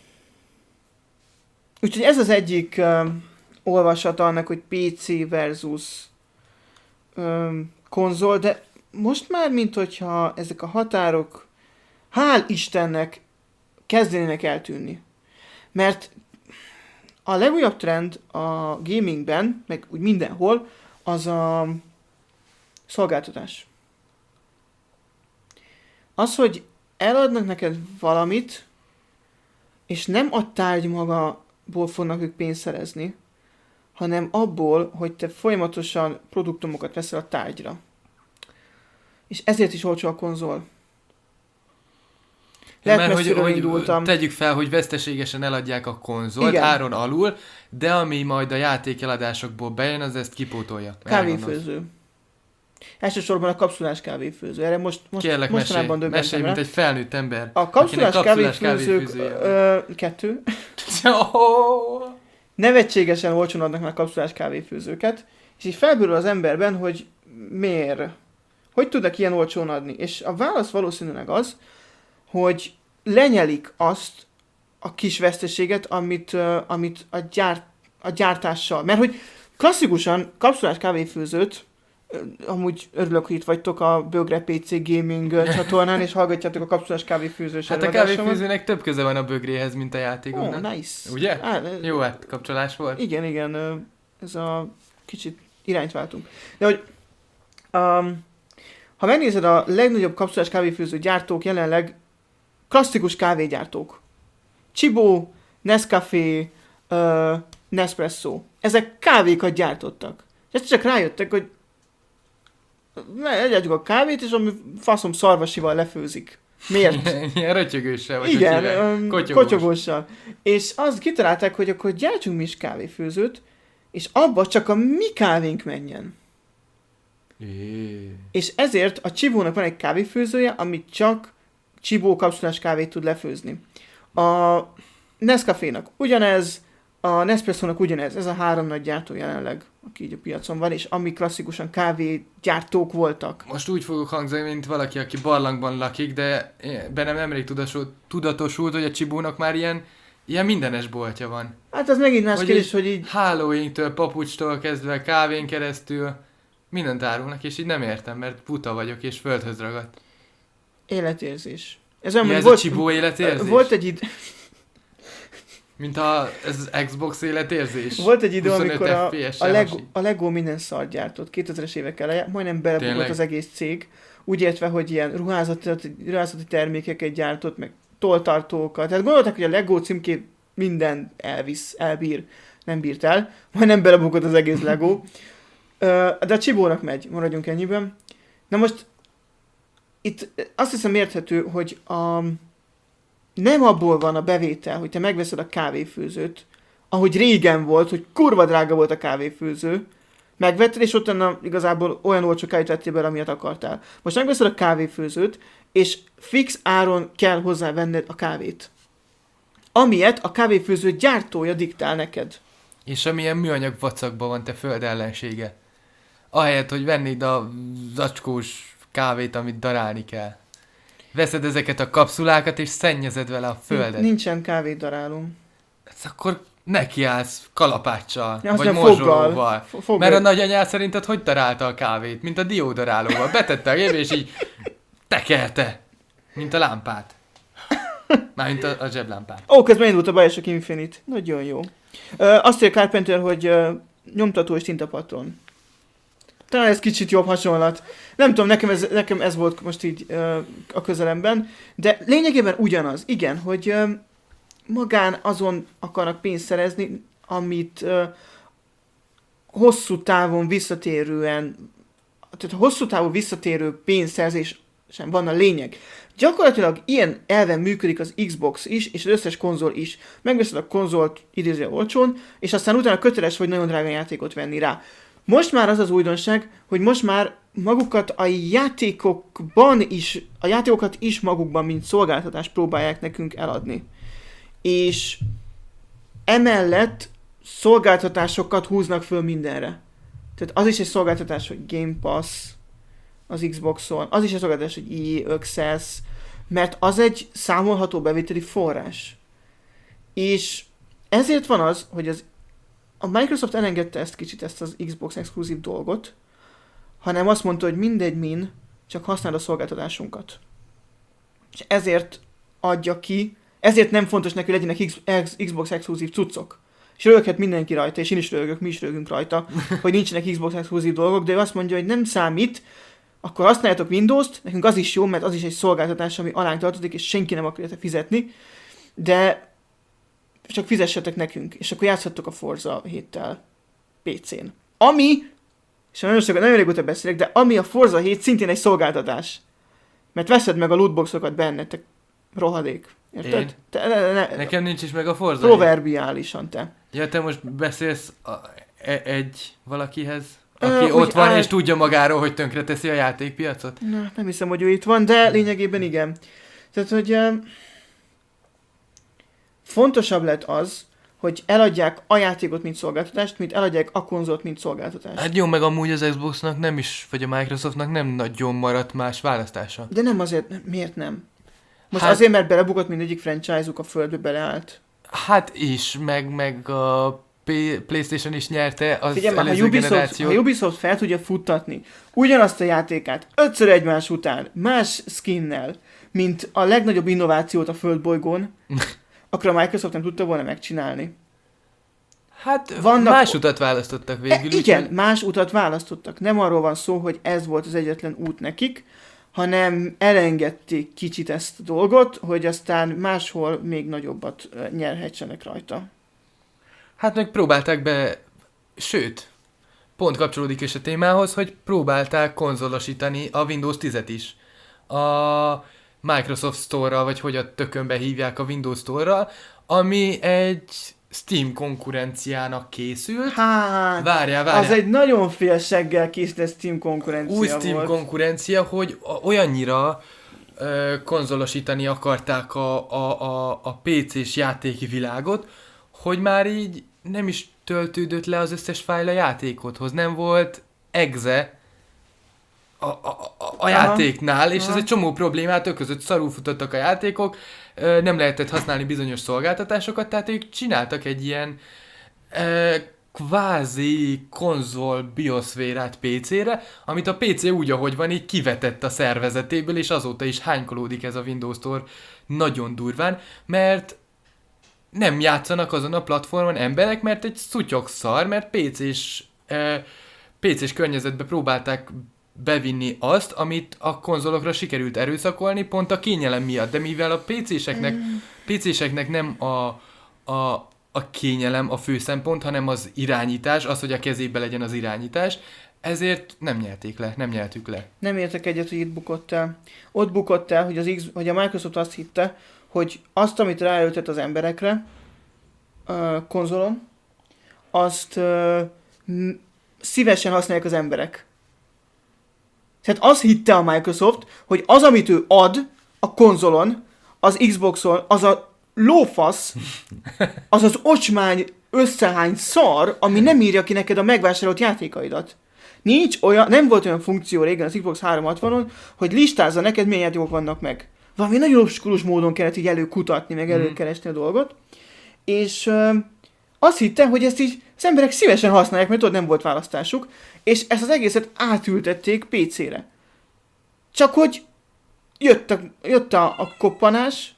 úgyhogy ez az egyik uh, olvasata annak, hogy pé cé versus um, konzol, de most már, mint hogyha ezek a határok, hál' Istennek, kezdenének eltűnni. Mert a legújabb trend a gamingben, meg úgy mindenhol, az a szolgáltatás. Az, hogy eladnak neked valamit, és nem a tárgy magaból fognak ők pénzt szerezni, hanem abból, hogy te folyamatosan produktumokat veszel a tárgyra. És ezért is olcsó a konzol. Mert hogy, hogy tegyük fel, hogy veszteségesen eladják a konzolt, igen, áron alul, de ami majd a játékeladásokból bejön, az ezt kipótolja. Kávéfőző. Elsősorban a kapszulás kávéfőző. Erre most, most Kérlek, mostanában mesélj, mesélj, mint egy felnőtt ember. A kapszulás, kapszulás kávéfőzők ö, kettő. Nevetségesen olcsón adnak már kapszulás kávéfőzőket, és így felbőrül az emberben, hogy miért? Hogy tudnak ilyen olcsón adni? És a válasz valószínűleg az, hogy lenyelik azt a kis veszteséget, amit, uh, amit a, gyárt, a gyártással. Mert hogy klasszikusan kapszulás kávéfőzőt, uh, amúgy örülök, hogy itt vagytok a Bögre pé cé Gaming uh, csatornán, és hallgatjátok a kapszulás kávéfőzős hát a kávéfőzőnek több köze van a bögréhez, mint a játékoknak. Oh, nice. Ugye? Á, jó, hát kapcsolás volt. Igen, igen, uh, ez a kicsit irányt váltunk. De hogy um, ha megnézed a legnagyobb kapszulás kávéfőző gyártók jelenleg klasszikus kávégyártók. Chibo, Nescafé, uh, Nespresso. Ezek kávékat gyártottak. És ezt csak rájöttek, hogy legyártjuk a kávét, és ami faszom szarvasival lefőzik. Miért? Ilyen rötyögőssel, vagy igen, um, kotyogós. kotyogóssal. És azt kitalálták, hogy akkor gyártsunk mi is kávéfőzőt, és abba csak a mi kávénk menjen. É. És ezért a Chibónak van egy kávéfőzője, amit csak Chibó kapszulás kávét tud lefőzni. A Nescafénak ugyanez, a Nespresso-nak ugyanez. Ez a három nagy gyártó jelenleg, aki így a piacon van, és ami klasszikusan kávégyártók voltak. Most úgy fogok hangzani, mint valaki, aki barlangban lakik, de bennem nemrég tudatosult, tudatosult, hogy a Chibónak már ilyen, ilyen mindenes boltja van. Hát az megint más kérdés, hogy így... Halloween-től, papucstól kezdve, kávén keresztül mindent árulnak, és így nem értem, mert puta vagyok, és földhöz ragadt. Életérzés. Ez olyan, ja, ez volt, a Chibó életérzés? Volt egy id... Mint a, ez az Xbox életérzés? Volt egy idő, amikor a, a, Lego, a Lego minden szart gyártott, kétezres évek eleje, majdnem belebukott az egész cég, úgy értve, hogy ilyen ruházati, ruházati termékeket gyártott, meg tolltartókat. Tehát gondolták, hogy a Lego címkép minden elvisz, elbír, nem bírt el, majdnem belebukott az egész Lego. De a Chibónak megy, maradjunk ennyiben. Na most itt azt hiszem érthető, hogy a, nem abból van a bevétel, hogy te megveszed a kávéfőzőt, ahogy régen volt, hogy kurva drága volt a kávéfőző, megvetted, és ott igazából olyan olcsó kávét vettél bele, amilyet akartál. Most megveszed a kávéfőzőt, és fix áron kell hozzá venned a kávét. Amilyet a kávéfőző gyártója diktál neked. És amilyen műanyag vacakban van te föld ellensége. Ahelyett, hogy vennéd a zacskós kávét, amit darálni kell. Veszed ezeket a kapszulákat, és szennyezed vele a földet. Nincsen kávédarálom. Ez akkor nekiállsz kalapáccsal, ja, vagy morzsolóval. Mert a nagyanyád szerinted hogy darálta a kávét? Mint a diódarálóval. Betette a gépbe, és így tekelte. Mint a lámpát. Mármint a, a zseblámpát. Ó, közben indult a Bioshock Infinite. Nagyon jó. Uh, azt írja Carpenter, hogy uh, nyomtató és tintapatron. Talán ez kicsit jobb hasonlat. Nem tudom, nekem ez, nekem ez volt most így uh, a közelemben, de lényegében ugyanaz. Igen, hogy uh, magán azon akarnak pénzt szerezni, amit uh, hosszú távon visszatérően, tehát a hosszú távon visszatérő pénzszerzés sem van a lényeg. Gyakorlatilag ilyen elven működik az Xbox is, és az összes konzol is. Megveszed a konzolt idézően olcsón, és aztán utána köteles vagy nagyon drága játékot venni rá. Most már az az újdonság, hogy most már magukat a játékokban is, a játékokat is magukban, mint szolgáltatást próbálják nekünk eladni. És emellett szolgáltatásokat húznak föl mindenre. Tehát az is egy szolgáltatás, hogy Game Pass az Xboxon, az is egy szolgáltatás, hogy E A Access, mert az egy számolható bevételi forrás. És ezért van az, hogy az, a Microsoft elengedte ezt kicsit, ezt az Xbox exkluzív dolgot, hanem azt mondta, hogy mindegy min, csak használd a szolgáltatásunkat. És ezért adja ki, ezért nem fontos neki, hogy legyenek X, X, Xbox exkluzív cuccok. És röghet mindenki rajta, és én is rögök, mi is rögünk rajta, hogy nincsenek Xbox exkluzív dolgok, de ő azt mondja, hogy nem számít, akkor használjátok Windows-t, nekünk az is jó, mert az is egy szolgáltatás, ami alánk tartozik, és senki nem akarja fizetni, de csak fizessetek nekünk, és akkor játszhattok a Forza héttel pé cén. Ami, és nagyon sokat, nagyon régóta beszélek, de ami a Forza hét szintén egy szolgáltatás. Mert veszed meg a lootboxokat benne, te rohadék. Érted? Te, ne, ne, Nekem nincs is meg a Forza. Proverbiálisan te. Ja, te most beszélsz a, e, egy valakihez, aki Ö, ott van áll... és tudja magáról, hogy tönkreteszi a játékpiacot? Na, nem hiszem, hogy ő itt van, de lényegében igen. Tehát, hogy uh, fontosabb lett az, hogy eladják a játékot, mint szolgáltatást, mint eladják a konzolt, mint szolgáltatást. Hát jó, meg amúgy az Xboxnak nem is, vagy a Microsoftnak nem nagyon maradt más választása. De nem azért, miért nem? Most hát, azért, mert belebukott mindegyik franchise-uk, a földbe beleállt. Hát is, meg, meg a P- PlayStation is nyerte az Figyelj, előző ha Ubisoft, generációt. ha Ubisoft fel tudja futtatni ugyanazt a játékát ötször egymás után, más skinnel, mint a legnagyobb innovációt a földbolygón, akkor a Microsoft nem tudta volna megcsinálni. Hát Vannak... más utat választottak végül. E, igen, úgy, más utat választottak. Nem arról van szó, hogy ez volt az egyetlen út nekik, hanem elengedték kicsit ezt a dolgot, hogy aztán máshol még nagyobbat nyerhetsenek rajta. Hát meg próbálták be, sőt, pont kapcsolódik is a témához, hogy próbálták konzolosítani a Windows tízet is. A Microsoft Store-ral, vagy hogy a tökönbe hívják a Windows Store-ral, ami egy Steam konkurenciának készült. Hát, várjál, várjál. az egy nagyon félseggel készített Steam konkurencia Új Steam volt. konkurencia, hogy olyannyira ö, konzolosítani akarták a, a, a, a pé cés játéki világot, hogy már így nem is töltődött le az összes fájl a játékodhoz. Nem volt exe a, a, a, a játéknál, és aha. ez egy csomó problémát okozott, szarul futottak a játékok, nem lehetett használni bizonyos szolgáltatásokat, tehát ők csináltak egy ilyen e, kvázi konzol bioszférát pé cére, amit a pé cé úgy, ahogy van, így kivetett a szervezetéből, és azóta is hánykolódik ez a Windows Store nagyon durván, mert nem játszanak azon a platformon emberek, mert egy szutyok szar, mert pé cés, e, pé cés környezetbe próbálták bevinni azt, amit a konzolokra sikerült erőszakolni, pont a kényelem miatt. De mivel a pé céseknek, mm. pé céseknek nem a, a, a kényelem a fő szempont, hanem az irányítás, az, hogy a kezébe legyen az irányítás, ezért nem nyerték le, nem nyertük le. Nem értek egyet, hogy itt bukott el. Ott bukott el, hogy, az X, hogy a Microsoft azt hitte, hogy azt, amit ráöltet az emberekre uh, konzolon, azt uh, m- szívesen használják az emberek. Tehát azt hitte a Microsoft, hogy az, amit ő ad a konzolon, az Xboxon, az a lófasz, az az ocsmány összehány szar, ami nem írja ki neked a megvásárolt játékaidat. Nincs olyan, nem volt olyan funkció régen az Xbox háromszázhatvanon, hogy listázza neked, milyen játékok vannak meg. Valami nagyon obskurus módon kellett így előkutatni, meg előkeresni a dolgot. És uh, azt hitte, hogy ezt így az emberek szívesen használják, mert ott nem volt választásuk, és ezt az egészet átültették pé cére. Csak hogy jött a, jött a, a koppanás.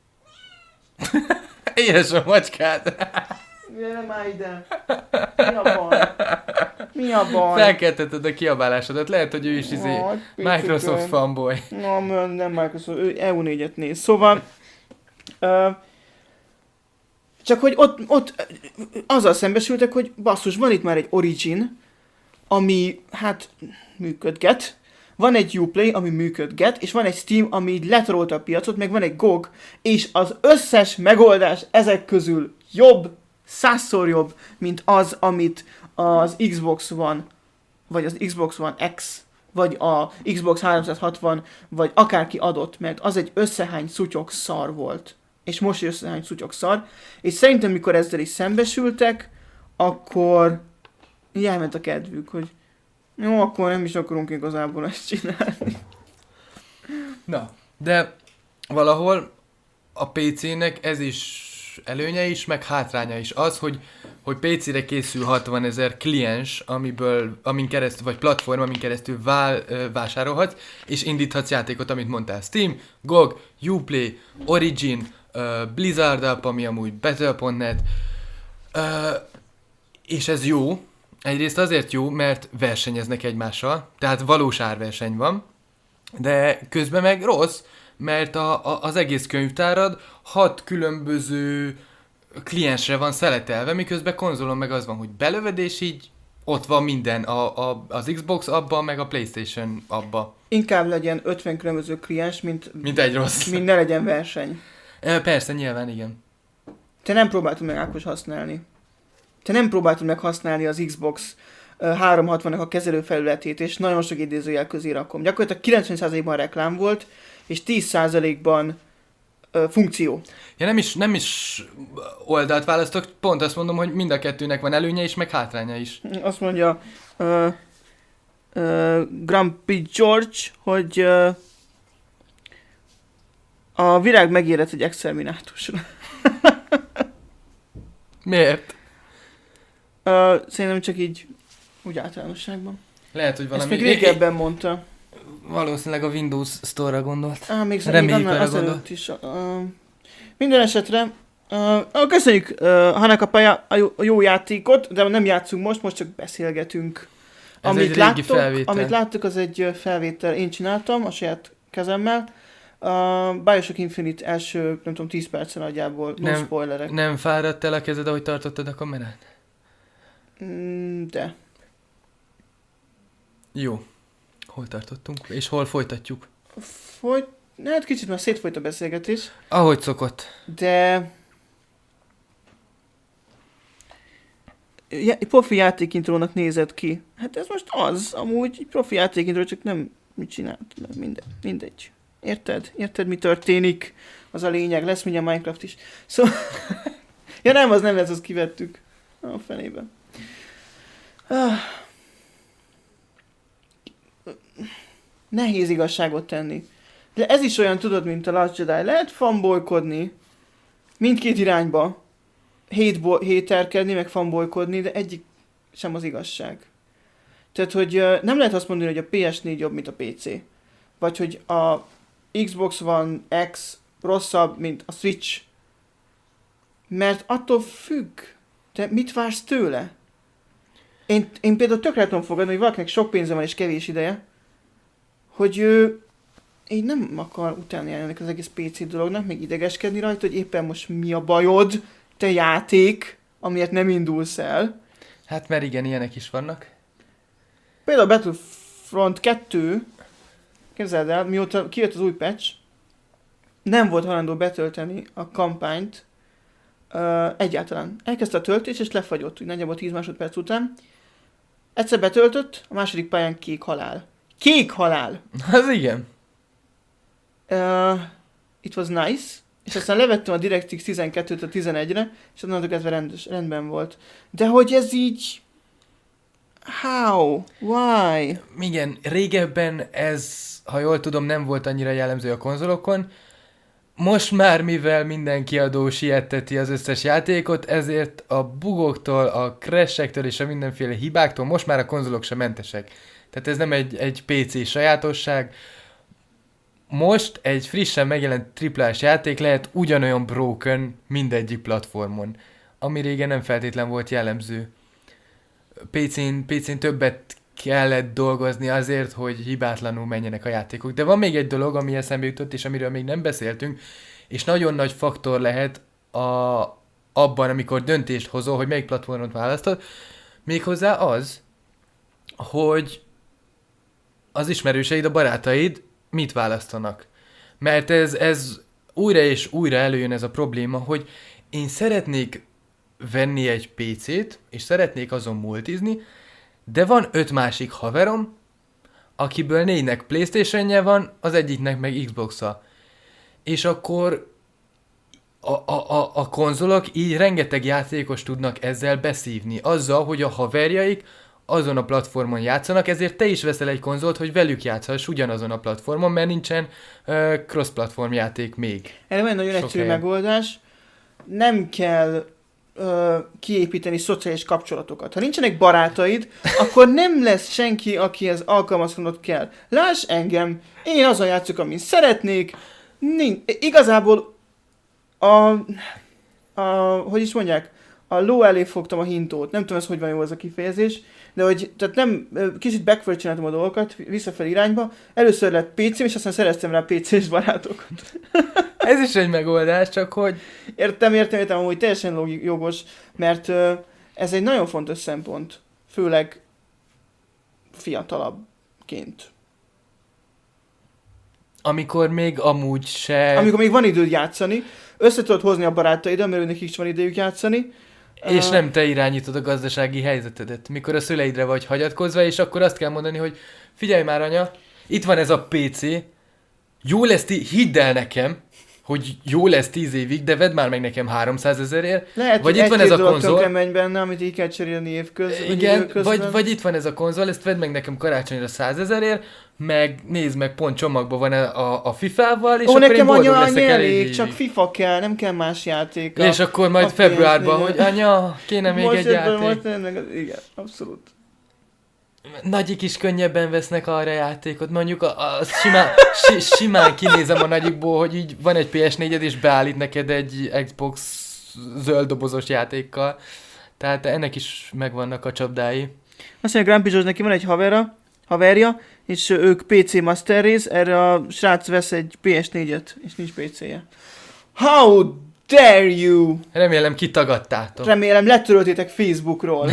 Éhes a macskát! Gyere már ide! Mi a baj? Mi a baj? Felkeltetted a kiabálásodat, lehet, hogy ő is izé Aj, Microsoft picikön. fanboy. Na, nem Microsoft, ő é u négyet néz. Szóval... Uh, csak hogy ott, ott azzal szembesültek, hogy basszus, van itt már egy Origin, ami hát működget, van egy Uplay, ami működget, és van egy Steam, ami így letrolta a piacot, meg van egy gé o gé, és az összes megoldás ezek közül jobb, százszor jobb, mint az, amit az Xbox One vagy az Xbox One X, vagy a Xbox háromszázhatvan, vagy akárki adott, mert az egy összehány szutyok szar volt. És most is összehány szutyok szar. És szerintem, mikor ezzel is szembesültek, akkor így elment a kedvük, hogy jó, akkor nem is akarunk igazából ezt csinálni. Na, de valahol a pé cének ez is előnye is, meg hátránya is az, hogy, hogy pé cére készül hatvanezer kliens, amiből, amin keresztül, vagy platform, amin keresztül vál, ö, vásárolhatsz, és indíthatsz játékot, amit mondtál. Steam, gé o gé, Uplay, Origin, ö, Blizzard App, ami amúgy Battle pont net, ö, és ez jó. Egyrészt azért jó, mert versenyeznek egymással, tehát valós árverseny van, de közben meg rossz, mert a, a, az egész könyvtárad hat különböző kliensre van szeletelve, miközben konzolon meg az van, hogy belöved, és így ott van minden, a, a, az Xbox abban, meg a PlayStation abba. Inkább legyen ötven különböző kliens, mint, Mint egy rossz. mint ne legyen verseny. E, persze, nyilván, igen. Te nem próbáltad meg Ákos használni. Te nem próbáltad meg használni az Xbox háromszázhatvannak a kezelőfelületét, és nagyon sok idézőjel közé rakom. Gyakorlatilag kilencven százalékban reklám volt, és tíz százalékban ö, funkció. Ja, nem is, nem is oldalt választok, pont azt mondom, hogy mind a kettőnek van előnye is, meg hátránya is. Azt mondja ö, ö, Grumpy George, hogy ö, a virág megérett egy exterminátusra. Miért? Ö, szerintem csak így úgy általánosságban. Lehet, hogy valami... Ezt még régebben mondta. Valószínűleg a Windows Store-ra gondolt. Á, még Reméljük, annál arra azelőtt gondolt. is. Uh, minden esetre, uh, köszönjük uh, Hanaka Paja a jó, a jó játékot, de nem játszunk most, most csak beszélgetünk. Ez amit egy régi láttok, felvétel. Amit láttuk, az egy uh, felvétel, én csináltam a saját kezemmel. Uh, Bioshock Infinite első, nem tudom, tíz percen nagyjából, no Nem. spoilerek. Nem fáradt el a kezed, ahogy tartottad a kamerát? Mm, de. Jó. Hol tartottunk? És hol folytatjuk? Folyt, hát kicsit már szétfolyt a beszélgetés, Ahogy szokott. de... Ja, profi játékintrónak nézett ki. Hát ez most az, amúgy egy profi játékintró, csak nem mit csinált, mindegy, mindegy. Érted? Érted, mi történik? Az a lényeg, lesz mindjárt Minecraft is. Szóval... ja nem, az nem lesz, azt kivettük. A fenében. Ah. Nehéz igazságot tenni. De ez is olyan, tudod, mint a Last Jedi. Lehet fanboykodni mindkét irányba. Hétbo- héterkedni, meg fanboykodni, de egyik sem az igazság. Tehát, hogy uh, nem lehet azt mondani, hogy a pé es négy jobb, mint a pé cé. Vagy, hogy a Xbox One X rosszabb, mint a Switch. Mert attól függ. Te mit vársz tőle? Én, én például tökre tudom fogadni, hogy valakinek sok pénze van és kevés ideje, hogy ő így nem akar utána járni az egész pé cé dolognak, még idegeskedni rajta, hogy éppen most mi a bajod, te játék, amiért nem indulsz el. Hát mert igen, ilyenek is vannak. Például a Battlefront kettő, képzeld el, mióta kijött az új patch, nem volt hajlandó betölteni a kampányt uh, egyáltalán. Elkezdte a töltés, és lefagyott, úgy nagyjából tíz másodperc után. Egyszer betöltött, a második pályán kék halál. Kék halál! Az igen. Uh, it was nice. És aztán levettem a DirectX tizenkettőt a tizenegyre, és onnantól kezdve rendes, rendben volt. De hogy ez így... How? Why? Igen, régebben ez, ha jól tudom, nem volt annyira jellemző a konzolokon. Most már, mivel minden kiadó sietteti az összes játékot, ezért a bugoktól, a crashektől és a mindenféle hibáktól most már a konzolok sem mentesek. Tehát ez nem egy, egy pé cé sajátosság. Most egy frissen megjelent triplás játék lehet ugyanolyan broken mindegyik platformon, ami régen nem feltétlen volt jellemző. pé cén, pé cén többet kellett dolgozni azért, hogy hibátlanul menjenek a játékok. De van még egy dolog, ami eszembe jutott, és amiről még nem beszéltünk, és nagyon nagy faktor lehet a, abban, amikor döntést hozol, hogy melyik platformot választod, méghozzá az, hogy az ismerőseid, a barátaid mit választanak. Mert ez, ez újra és újra előjön ez a probléma, hogy én szeretnék venni egy pé cét, és szeretnék azon multizni, De van öt másik haverom, akiből négynek PlayStation-je van, az egyiknek meg Xbox-a. És akkor a, a, a, a konzolok így rengeteg játékos tudnak ezzel beszívni. Azzal, hogy a haverjaik azon a platformon játszanak, ezért te is veszel egy konzolt, hogy velük játszhass ugyanazon a platformon, mert nincsen uh, cross-platform játék még. Erre van egy nagyon Sok egyszerű helyen. megoldás. Nem kell ö, kiépíteni szociális kapcsolatokat. Ha nincsenek barátaid, akkor nem lesz senki, akihez alkalmazkodnod kell. Láss engem, én azon játszok, amin szeretnék. Nincs. Igazából a, a, hogy is mondják, a ló elé fogtam a hintót. Nem tudom, ez hogy van jó az a kifejezés, de hogy tehát nem, kicsit backward csináltam a dolgokat, visszafelé irányba. Először lett pé cém, és aztán szereztem rá pé cés barátokat. Ez is egy megoldás, csak hogy... Értem, értem, értem, amúgy teljesen logi- jogos, mert ö, ez egy nagyon fontos szempont, főleg fiatalabbként. Amikor még amúgy se... Amikor még van időd játszani, össze tudod hozni a barátaidat, mert nekik is van idejük játszani. És Ö, nem te irányítod a gazdasági helyzetedet, mikor a szüleidre vagy hagyatkozva, és akkor azt kell mondani, hogy figyelj már anya, itt van ez a pé cé, jó lesz, ti- hidd el nekem, hogy jó lesz tíz évig, de vedd már meg nekem háromszázezerért. Lehet, Vagy hogy itt van egy-két ez a dolog konzol. tönkre megy benne, amit így kell cserélni évközben. Igen, vagy, vagy itt van ez a konzol, ezt vedd meg nekem karácsonyra százezerért, meg nézd meg, pont csomagban van a, a fifával, és Ó, akkor én nekem boldog anya leszek annyi elég elég, évig. csak FIFA kell, nem kell más játék. És akkor majd a februárban, pénz, hogy igen. anya, kéne még most egy ebben, játék. most ennek, igen, abszolút. Nagyik is könnyebben vesznek arra játékot, mondjuk a, a simán, si, simán kinézem a nagyikból, hogy így van egy pé es négyed és beállít neked egy Xbox zöld dobozos játékkal. Tehát ennek is megvannak a csapdái. Azt mondja, Grumpy George, neki van egy havera, haverja, és ők pé cé Master Race, erre a srác vesz egy pé es négyet, és nincs pé céje. How dare you! Remélem kitagadtátok. Remélem letöröltétek Facebookról.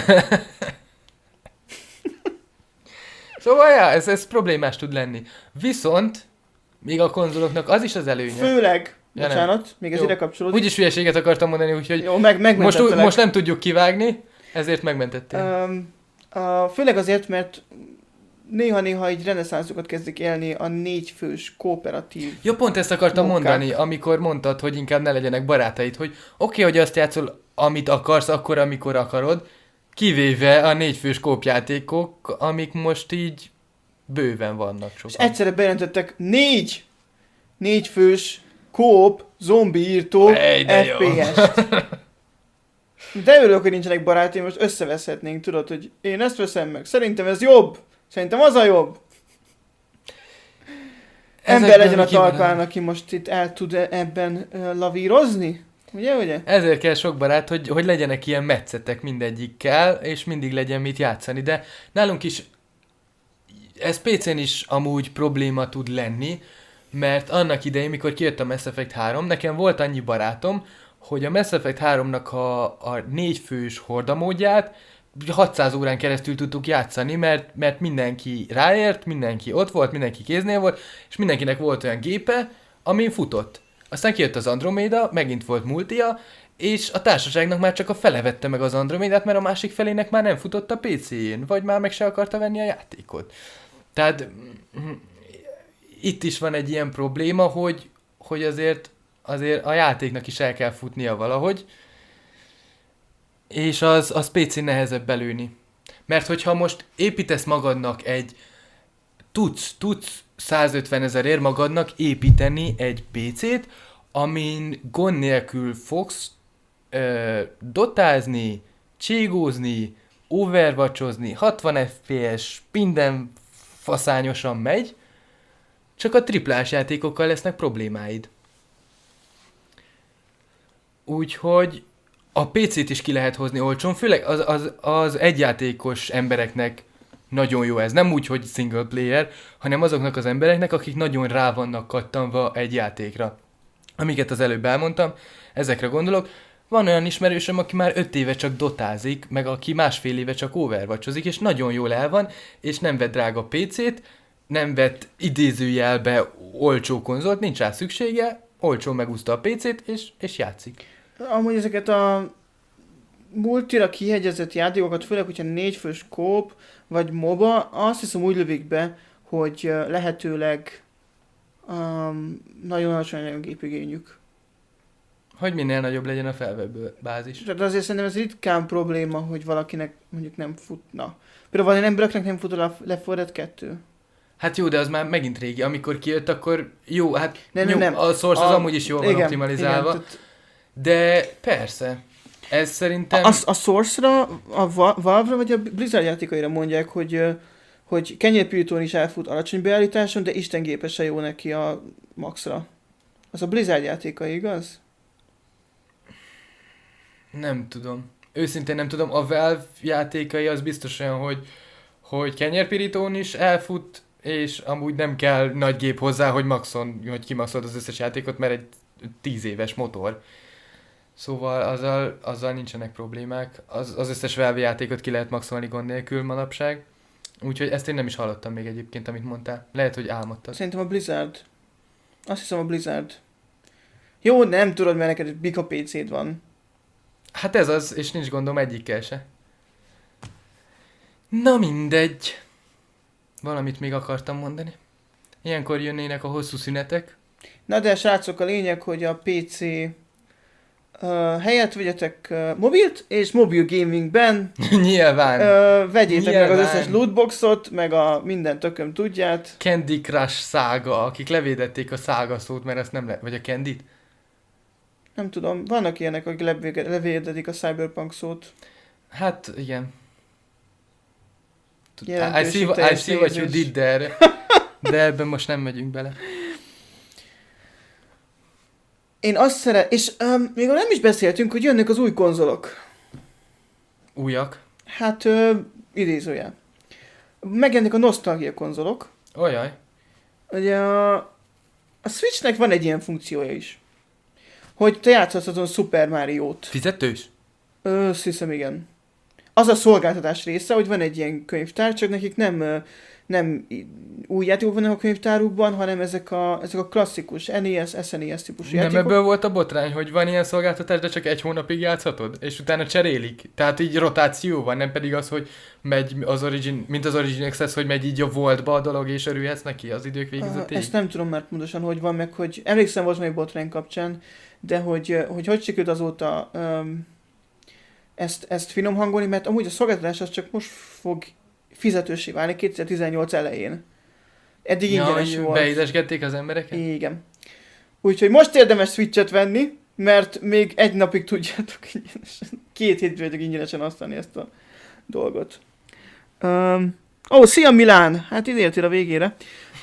Szóval ja, ez, ez problémás tud lenni. Viszont még a konzoloknak az is az előnye. Főleg, Ja, nem. bocsánat, még ez Jó. ide kapcsolódik. Úgyis hülyeséget akartam mondani, úgyhogy Jó, meg, most, megmentettelek. úgy- most nem tudjuk kivágni, ezért megmentettél. Um, a, főleg azért, mert néha-néha így reneszánszokat kezdik élni a négyfős kooperatív. Ja, pont ezt akartam munkák. mondani, amikor mondtad, hogy inkább ne legyenek barátaid, hogy oké, okay, hogy azt játszol, amit akarsz, akkor, amikor akarod, kivéve a négyfős kópjátékok, amik most így bőven vannak És sokan. egyszerre bejelentettek négy, négyfős kóp, zombi írtó Ej, de jó. ef pé est. De örülök, hogy nincsenek barátaim, most összeveszhetnénk, tudod, hogy én ezt veszem meg. Szerintem ez jobb. Szerintem az a jobb. Ember Ezekben legyen a ki van talpán, aki most itt el tud e- ebben uh, lavírozni. Ugye, ugye? Ezért kell sok barát, hogy, hogy legyenek ilyen metszetek mindegyikkel, és mindig legyen mit játszani. De nálunk is, ez pé cén is amúgy probléma tud lenni, mert annak idején, mikor kijött a Mass Effect három, nekem volt annyi barátom, hogy a Mass Effect háromnak a, a négyfős hordamódját hatszáz órán keresztül tudtuk játszani, mert, mert mindenki ráért, mindenki ott volt, mindenki kéznél volt, és mindenkinek volt olyan gépe, amin futott. Aztán kijött az Andromeda, megint volt multia, és a társaságnak már csak a fele vette meg az Andromedát, mert a másik felének már nem futott a pé cén, vagy már meg se akarta venni a játékot. Tehát mm, itt is van egy ilyen probléma, hogy, hogy azért, azért a játéknak is el kell futnia valahogy, és az, az pé cén nehezebb belőni. Mert hogyha most építesz magadnak egy, tudsz, tudsz százötven ezerért magadnak építeni egy pé cét, amin gond nélkül fogsz ö, dotázni, cségózni, overwatchozni, hatvan ef pé es, minden faszányosan megy, csak a triplás játékokkal lesznek problémáid. Úgyhogy a pé cét is ki lehet hozni olcsón, főleg az, az, az egyjátékos embereknek nagyon jó ez. Nem úgy, hogy single player, hanem azoknak az embereknek, akik nagyon rá vannak kattanva egy játékra. Amiket az előbb elmondtam, ezekre gondolok. Van olyan ismerősöm, aki már öt éve csak dotázik, meg aki másfél éve csak overwatchozik, és nagyon jól el van, és nem vett drága pé cét, nem vett idézőjelbe olcsó konzolt, nincs rá szüksége, olcsó megúszta a pé cét, és, és játszik. Amúgy ezeket a multira kihegyezett játékokat, főleg, hogyha négyfős kóp, vagy moba, azt hiszem úgy lövik be, hogy ö, lehetőleg um, nagyon alacsony a gépigényük. Hogy minél nagyobb legyen a felvevő bázis. Tehát azért szerintem ez ritkán probléma, hogy valakinek mondjuk nem futna. Például van embereknek nem fut a Left four Dead kettő. Hát jó, de az már megint régi. Amikor kijött, akkor jó, hát Nem, jó, nem, nem. a Source az A- amúgy is jól van igen, optimalizálva. igen, tehát De persze, ez szerintem... A, a, a Source-ra, a Va- Valve-ra vagy a Blizzard játékaira mondják, hogy, ö, hogy kenyérpirítón is elfut alacsony beállításon, de istengépesen jó neki a maxra. Az a Blizzard játékai, igaz? Nem tudom. Őszintén nem tudom. A Valve játékai az biztos olyan, hogy, hogy kenyérpirítón is elfut, és amúgy nem kell nagy gép hozzá, hogy maxon, hogy kimaxold az összes játékot, mert egy tíz éves motor. Szóval azzal, azzal nincsenek problémák. Az, az összes Valve játékot ki lehet maxolni gond nélkül manapság. Úgyhogy ezt én nem is hallottam még egyébként, amit mondtál. Lehet, hogy álmodtad. Szerintem a Blizzard. Azt hiszem a Blizzard. Jó, nem tudod, mert neked egy bika pé céd van. Hát ez az, és nincs gondom egyikkel se. Na mindegy. Valamit még akartam mondani. Ilyenkor jönnének a hosszú szünetek. Na de srácok, a lényeg, hogy a pé cé uh, helyett vegyetek uh, mobilt, és mobil gamingben Nyilván. uh, vegyétek meg az Nyilván. összes lootboxot, meg a minden tököm tudját. Candy Crush szága, akik levédették a szága szót, mert ezt nem lehet, vagy a Candy-t. Nem tudom, vannak ilyenek, akik levége- levédedik a Cyberpunk szót. Hát igen. I Jelentős see, I teljes see what you nézés. did there. De ebben most nem megyünk bele. Én azt szeret, és um, még nem is beszéltünk, hogy jönnek az új konzolok. Újak. Hát, uh, idézőjel. Megjelennek a nosztalgia konzolok. Olyaj. Ugye a, a Switchnek van egy ilyen funkciója is. Hogy te játszhatsz azon Super Mario-t. Fizetős? Ö, azt hiszem, igen. Az a szolgáltatás része, hogy van egy ilyen könyvtár, csak nekik nem, ö, nem i- új játékok vannak a könyvtárukban, hanem ezek a, ezek a klasszikus en é es, es en é es típusú Nem játékok. ebből volt a botrány, hogy van ilyen szolgáltatás, de csak egy hónapig játszhatod, és utána cserélik. Tehát így rotáció van, nem pedig az, hogy megy az Origin, mint az Origin Access, hogy megy így a voltba a dolog, és örülhetsz neki az idők Ö, végezetéig. Ezt nem tudom már pontosan, hogy van, meg hogy emlékszem volt még botrány kapcsán, de hogy ö, hogy, hogy sikerült azóta öm, ezt, ezt finom hangolni, mert amúgy a szolgáltatás az csak most fog fizetősé válni kétezer-tizennyolc elején. Eddig ingyenes Ja, volt. beidesgették az embereket? Igen. Úgyhogy most érdemes Switch-et venni, mert még egy napig tudjátok ingyenesen, két hét tudjátok ingyenesen használni ezt a dolgot. Um, ó, oh, szia Milán! Hát ide értél a végére.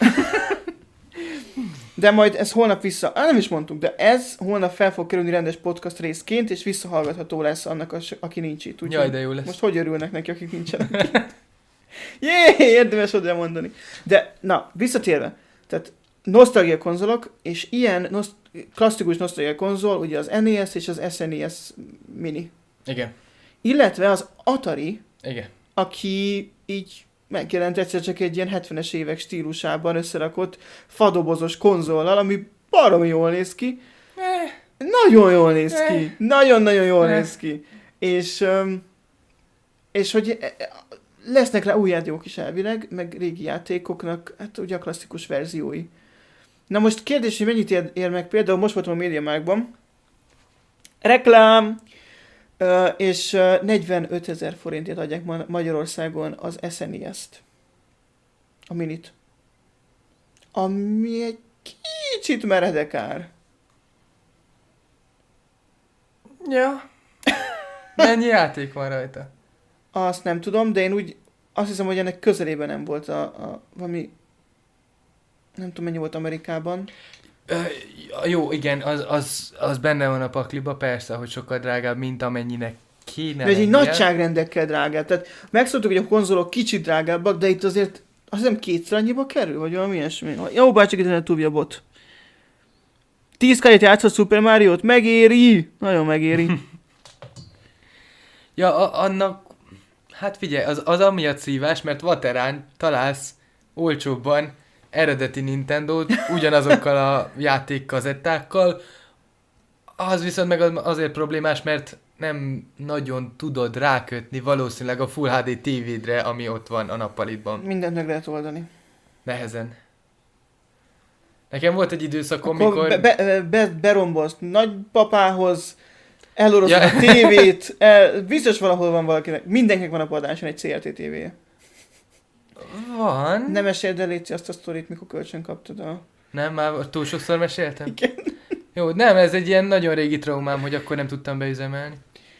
De majd ez holnap vissza, á, nem is mondtuk, de ez holnap fel fog kerülni rendes podcast részként, és visszahallgatható lesz annak, a, aki nincs itt. Úgyhogy Jaj, de jó lesz. most hogy örülnek neki, akik nincsenek itt? Jé, érdemes oda mondani. De, na, visszatérve. Tehát nosztalgia konzolok, és ilyen noszt- klasszikus nosztalgia konzol, ugye az en é es és az es en é es mini. Igen, Illetve az Atari, igen. aki így megjelent egyszer csak egy ilyen hetvenes évek stílusában összerakott fadobozos konzollal, ami baromi jól néz ki. Eh, Nagyon jól néz Eh. ki. Nagyon-nagyon jól Eh. néz ki. És, öm, és hogy e- e- lesznek rá új játékok is elvileg, meg régi játékoknak, hát ugye a klasszikus verziói. Na most kérdés, hogy mennyit ér, ér meg például, most voltam a MediaMarktban. Reklám! Ö, és ö, negyvenötezer forintért adják ma- Magyarországon az es en é es-t. A minit. Ami egy kicsit meredek ár. Ja. Mennyi játék van rajta? Azt nem tudom, de én úgy azt hiszem, hogy ennek közelében nem volt a, a valami, nem tudom mennyi volt Amerikában. Ö, jó, igen, az, az, az benne van a pakliba, persze, hogy sokkal drágább, mint amennyinek kéne. De egy lennie. nagyságrendekkel drágább. Tehát megszoktuk, hogy a konzolok kicsit drágábbak, de itt azért azt hiszem kétszer annyiba kerül, vagy valami ilyesmi. Jó, bácsak, itt túl a bot. tíz kárét játszhat Super Mario-t? Megéri! Nagyon megéri. Ja, a, annak, hát figyelj, az, az amiatt szívás, mert Vaterán találsz olcsóbban eredeti Nintendót, ugyanazokkal a játékkazettákkal, Az viszont meg az- azért problémás, mert nem nagyon tudod rákötni valószínűleg a Full há dé tévédre, ami ott van a nappalitban. Mindent meg lehet oldani. Nehezen. Nekem volt egy időszakom, Akkor mikor... be, be, be, berombolsz nagypapához, eloroszod Ja. a tévét, el, biztos valahol van valakinek, mindenkinek van a padáson egy cé er té tévéje. Van. Nem meséld el, Léci, azt a sztorit, mikor kölcsön kaptad a... Nem, már túl sokszor meséltem? Igen. Jó, nem, ez egy ilyen nagyon régi traumám, hogy akkor nem tudtam beüzemelni.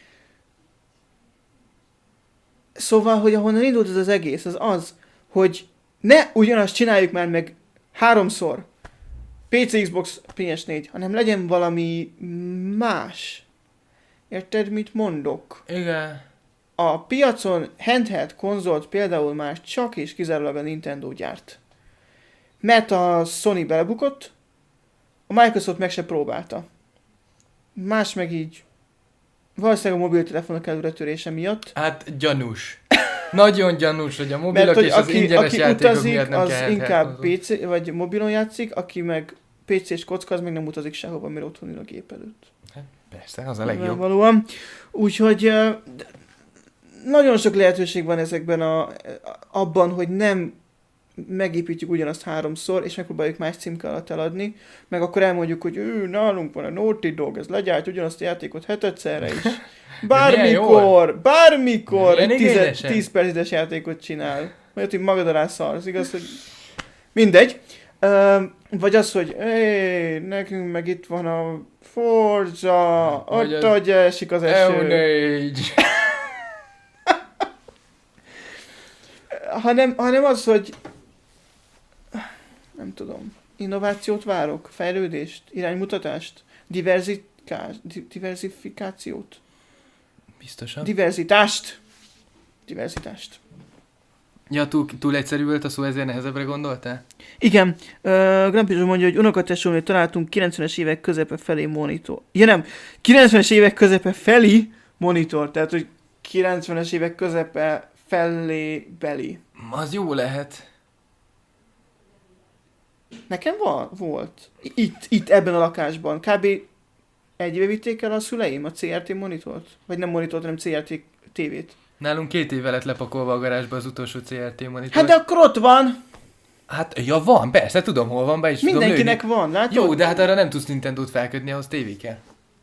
Szóval, hogy ahonnan indult ez az egész, az az, hogy ne ugyanazt csináljuk már meg háromszor, pé cé, Xbox, pé es négy, hanem legyen valami más. Érted, mit mondok? Igen. A piacon handheld konzolt például már csak és kizárólag a Nintendo gyárt. Mert a Sony belebukott, a Microsoft meg se próbálta. Más meg így, valószínűleg a mobiltelefonok előretörése miatt. Hát gyanús. Nagyon gyanús, hogy a mobilok Mert hogy és az aki, ingyenes aki játékok utazik, miatt nem az kell inkább handheld pé cé vagy mobilon játszik, aki meg pé cés kocka, az meg nem utazik sehova, mert otthon ül a gép előtt. Persze, az a legjobb. Valóan. Úgyhogy ö, nagyon sok lehetőség van ezekben a, abban, hogy nem megépítjük ugyanazt háromszor, és megpróbáljuk más címke alatt eladni, meg akkor elmondjuk, hogy ő, nálunk van a Naughty Dog, ez legyárt ugyanazt a játékot hetedszerre is. Bármikor, bármikor Milyen egy tíz, igényesen. tíz perces játékot csinál. Mert hogy magad alá szarsz, igaz, hogy mindegy. Ö, vagy az, hogy hé, nekünk meg itt van a Forza, Vagy ott az hogy esik az E eső. U négy. Hanem, hanem az, hogy nem tudom, innovációt várok, fejlődést, iránymutatást, diverzikás, di- diversifikációt, Biztosan. diverzitást, diverzitást. Ja, túl, túl egyszerű volt a szó, ezért nehezebbre gondoltál? Igen, uh, Grand Pizzo mondja, hogy unokatesómnél találtunk kilencvenes évek közepe felé monitor. Ja nem, kilencvenes évek közepe felé monitor, tehát hogy kilencvenes évek közepe felé beli. Az jó lehet. Nekem van, volt. Itt, itt ebben a lakásban. Kb. Egy éve vitték el a szüleim a cé er té monitort. Vagy nem monitort, hanem cé er té tévét. Nálunk két éve lett lepakolva a garázsba az utolsó cé er té monitor. Hát de akkor ott van. Hát, ja van, persze, tudom hol van, be is tudom Mindenkinek lőni. van, látod? Jó, de hát arra nem tudsz Nintendo-t felkötni, ahhoz tévé kell.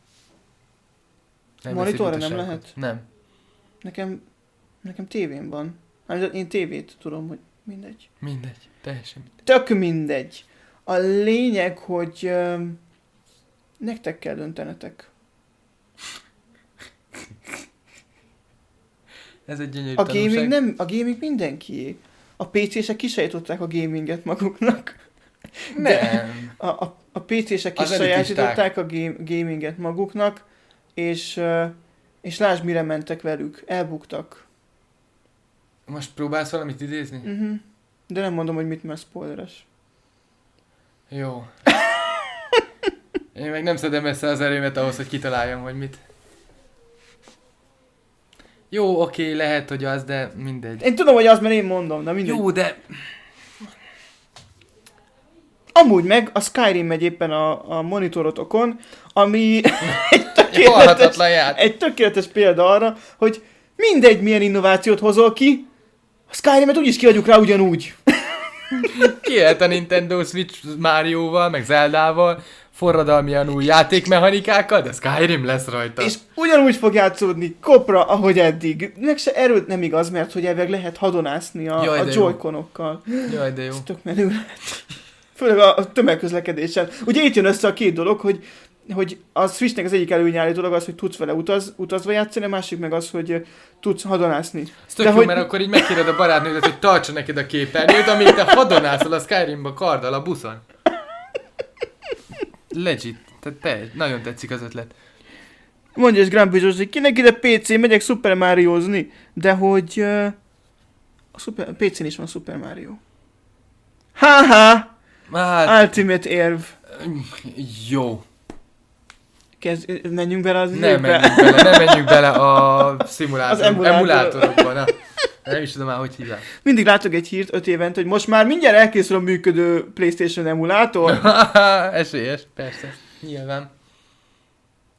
Nem Monitorra veszik nem utaságot. lehet? Nem. Nekem, nekem tévém van. Hát én tévét tudom, hogy mindegy. Mindegy, teljesen mindegy. Tök mindegy. A lényeg, hogy um, nektek kell döntenetek. Ez egy gyönyörű A tanulság. gaming nem, a gaming mindenkié. A pé cések kisajátították a gaminget maguknak. De Nem. a, a, a pé cések is Az elitisták. sajátították a game, gaminget maguknak, és, uh, és lásd, mire mentek velük. Elbuktak. Most próbálsz valamit idézni? Uh-huh. De nem mondom, hogy mit, mert spoileres. Jó. Én meg nem szedem össze az erőmet ahhoz, hogy kitaláljam, hogy mit. Jó, oké, lehet, hogy az, de mindegy. Én tudom, hogy az, mert én mondom, de mindegy. Jó, de... Amúgy meg a Skyrim megy éppen a, a monitorotokon, ami egy tökéletes, Halhatatlan játék. egy tökéletes példa arra, hogy mindegy milyen innovációt hozol ki, a Skyrimet úgyis kiadjuk rá ugyanúgy. Kijöhet a Nintendo Switch Mario-val, meg Zeldával, forradalmian új játékmechanikákkal, de Skyrim lesz rajta. És ugyanúgy fog játszódni kopra, ahogy eddig. Meg se erőt nem igaz, mert hogy elvileg lehet hadonászni a, Jaj, a de jó. joyconokkal. Jaj, de jó. Ez tök menő lehet. Főleg a, a tömegközlekedésen. Ugye itt jön össze a két dolog, hogy, hogy a Switchnek az egyik előnye állítólag az, hogy tudsz vele utaz, utazva játszani, a másik meg az, hogy tudsz hadonászni. Ez tök De jó, hogy- mert akkor így megkéred a barátnődet, hogy tartsa neked a képernyőt, amíg te hadonászol a Skyrimba karddal a buszon. Legit. Tehát te, nagyon tetszik az ötlet. Mondja és Grand Bizsos, hogy kinek ide pé cé, megyek Super Mario-zni, de hogy uh, a Super, pé cén is van Super Mario. Ha-ha! Hát, Ultimate érv. jó. Kezd, menjünk bele az Nem izébe. menjünk bele, nem menjünk bele a szimulátor, Az emulátor. emulátorokban. Na. Nem is tudom már, hogy hívják. Mindig látok egy hírt öt évente, hogy most már mindjárt elkészül a működő PlayStation emulátor. Esélyes, persze. Nyilván.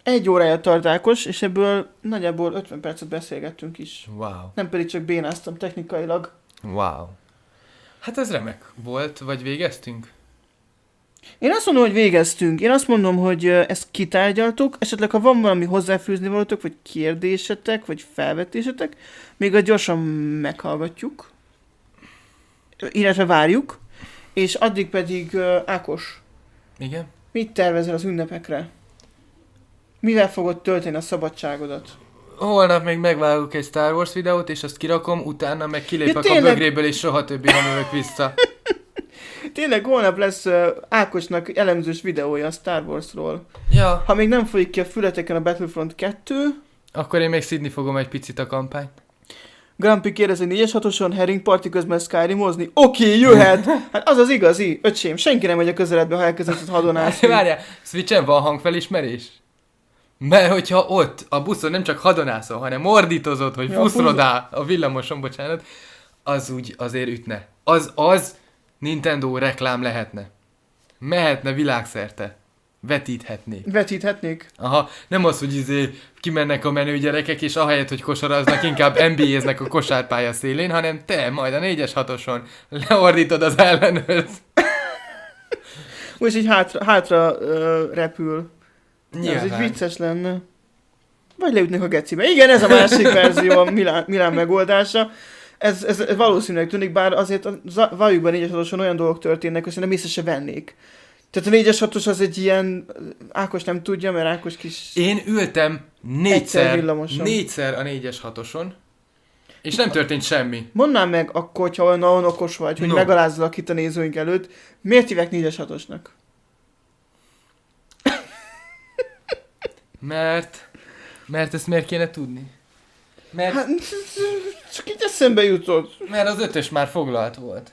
Egy órája tart Ákos, és ebből nagyjából ötven percet beszélgettünk is. Wow. Nem pedig csak bénáztam technikailag. Wow. Hát ez remek volt, vagy végeztünk? Én azt mondom, hogy végeztünk. Én azt mondom, hogy ö, ezt kitárgyaltuk. Esetleg, ha van valami hozzáfűzni valótok, vagy kérdésetek, vagy felvetésetek, még a gyorsan meghallgatjuk. Illetve várjuk. És addig pedig ö, Ákos, Igen? mit tervezel az ünnepekre? Mivel fogod tölteni a szabadságodat? Holnap még megvágok egy Star Wars videót, és azt kirakom, utána meg kilépek Ja, a tényleg? bögréből, és soha többé nem jövök vissza. Tényleg holnap lesz uh, Ákosnak elemzős videója a Star Warsról. Ja. Ha még nem folyik ki a fületeken a Battlefront kettő, Akkor én még szidni fogom egy picit a kampányt. Grumpy kérdezi négyes hatoson Herring Party közben Skyrimozni. Oké, okay, jöhet! Hát az az igazi, öcsém, senki nem megy a közeledbe, ha elkezdett hadonászni. Várjál, Switchen van hangfelismerés? Mert hogyha ott a buszon nem csak hadonászol, hanem ordítozod, hogy Ja, fuszrodál a villamoson, bocsánat, az úgy azért ütne. Az, az Nintendo reklám lehetne. Mehetne világszerte. Vetíthetnék. Vetíthetnék? Aha, nem az, hogy izé kimennek a menő gyerekek, és ahelyett, hogy kosaraznak, inkább en bé á-znek a kosárpálya szélén, hanem te majd a négyes hatoson leordítod az ellenőrt. Most így hátra, hátra uh, repül. Nyilván. Ez egy vicces lenne. Vagy leütnek a gecibe. Igen, ez a másik verzió, a Milán, Milán megoldása. Ez, ez, ez valószínűleg tűnik, bár azért a valójukban négyes hatoson olyan dolgok történnek, hogy szerintem észre se vennék. Tehát a négyes hatos az egy ilyen, Ákos nem tudja, mert Ákos kis... Én ültem Egyszer négyszer, villamoson. négyszer a négyes hatoson, és nem történt semmi. Mondd meg akkor, hogyha olyan, olyan okos vagy, hogy No. megalázzalak itt a nézőink előtt, miért hívják négyes hatosnak? Mert... Mert ezt miért kéne tudni? Mert, Hát, csak így eszembe jutott. mert az ötös már foglalt volt.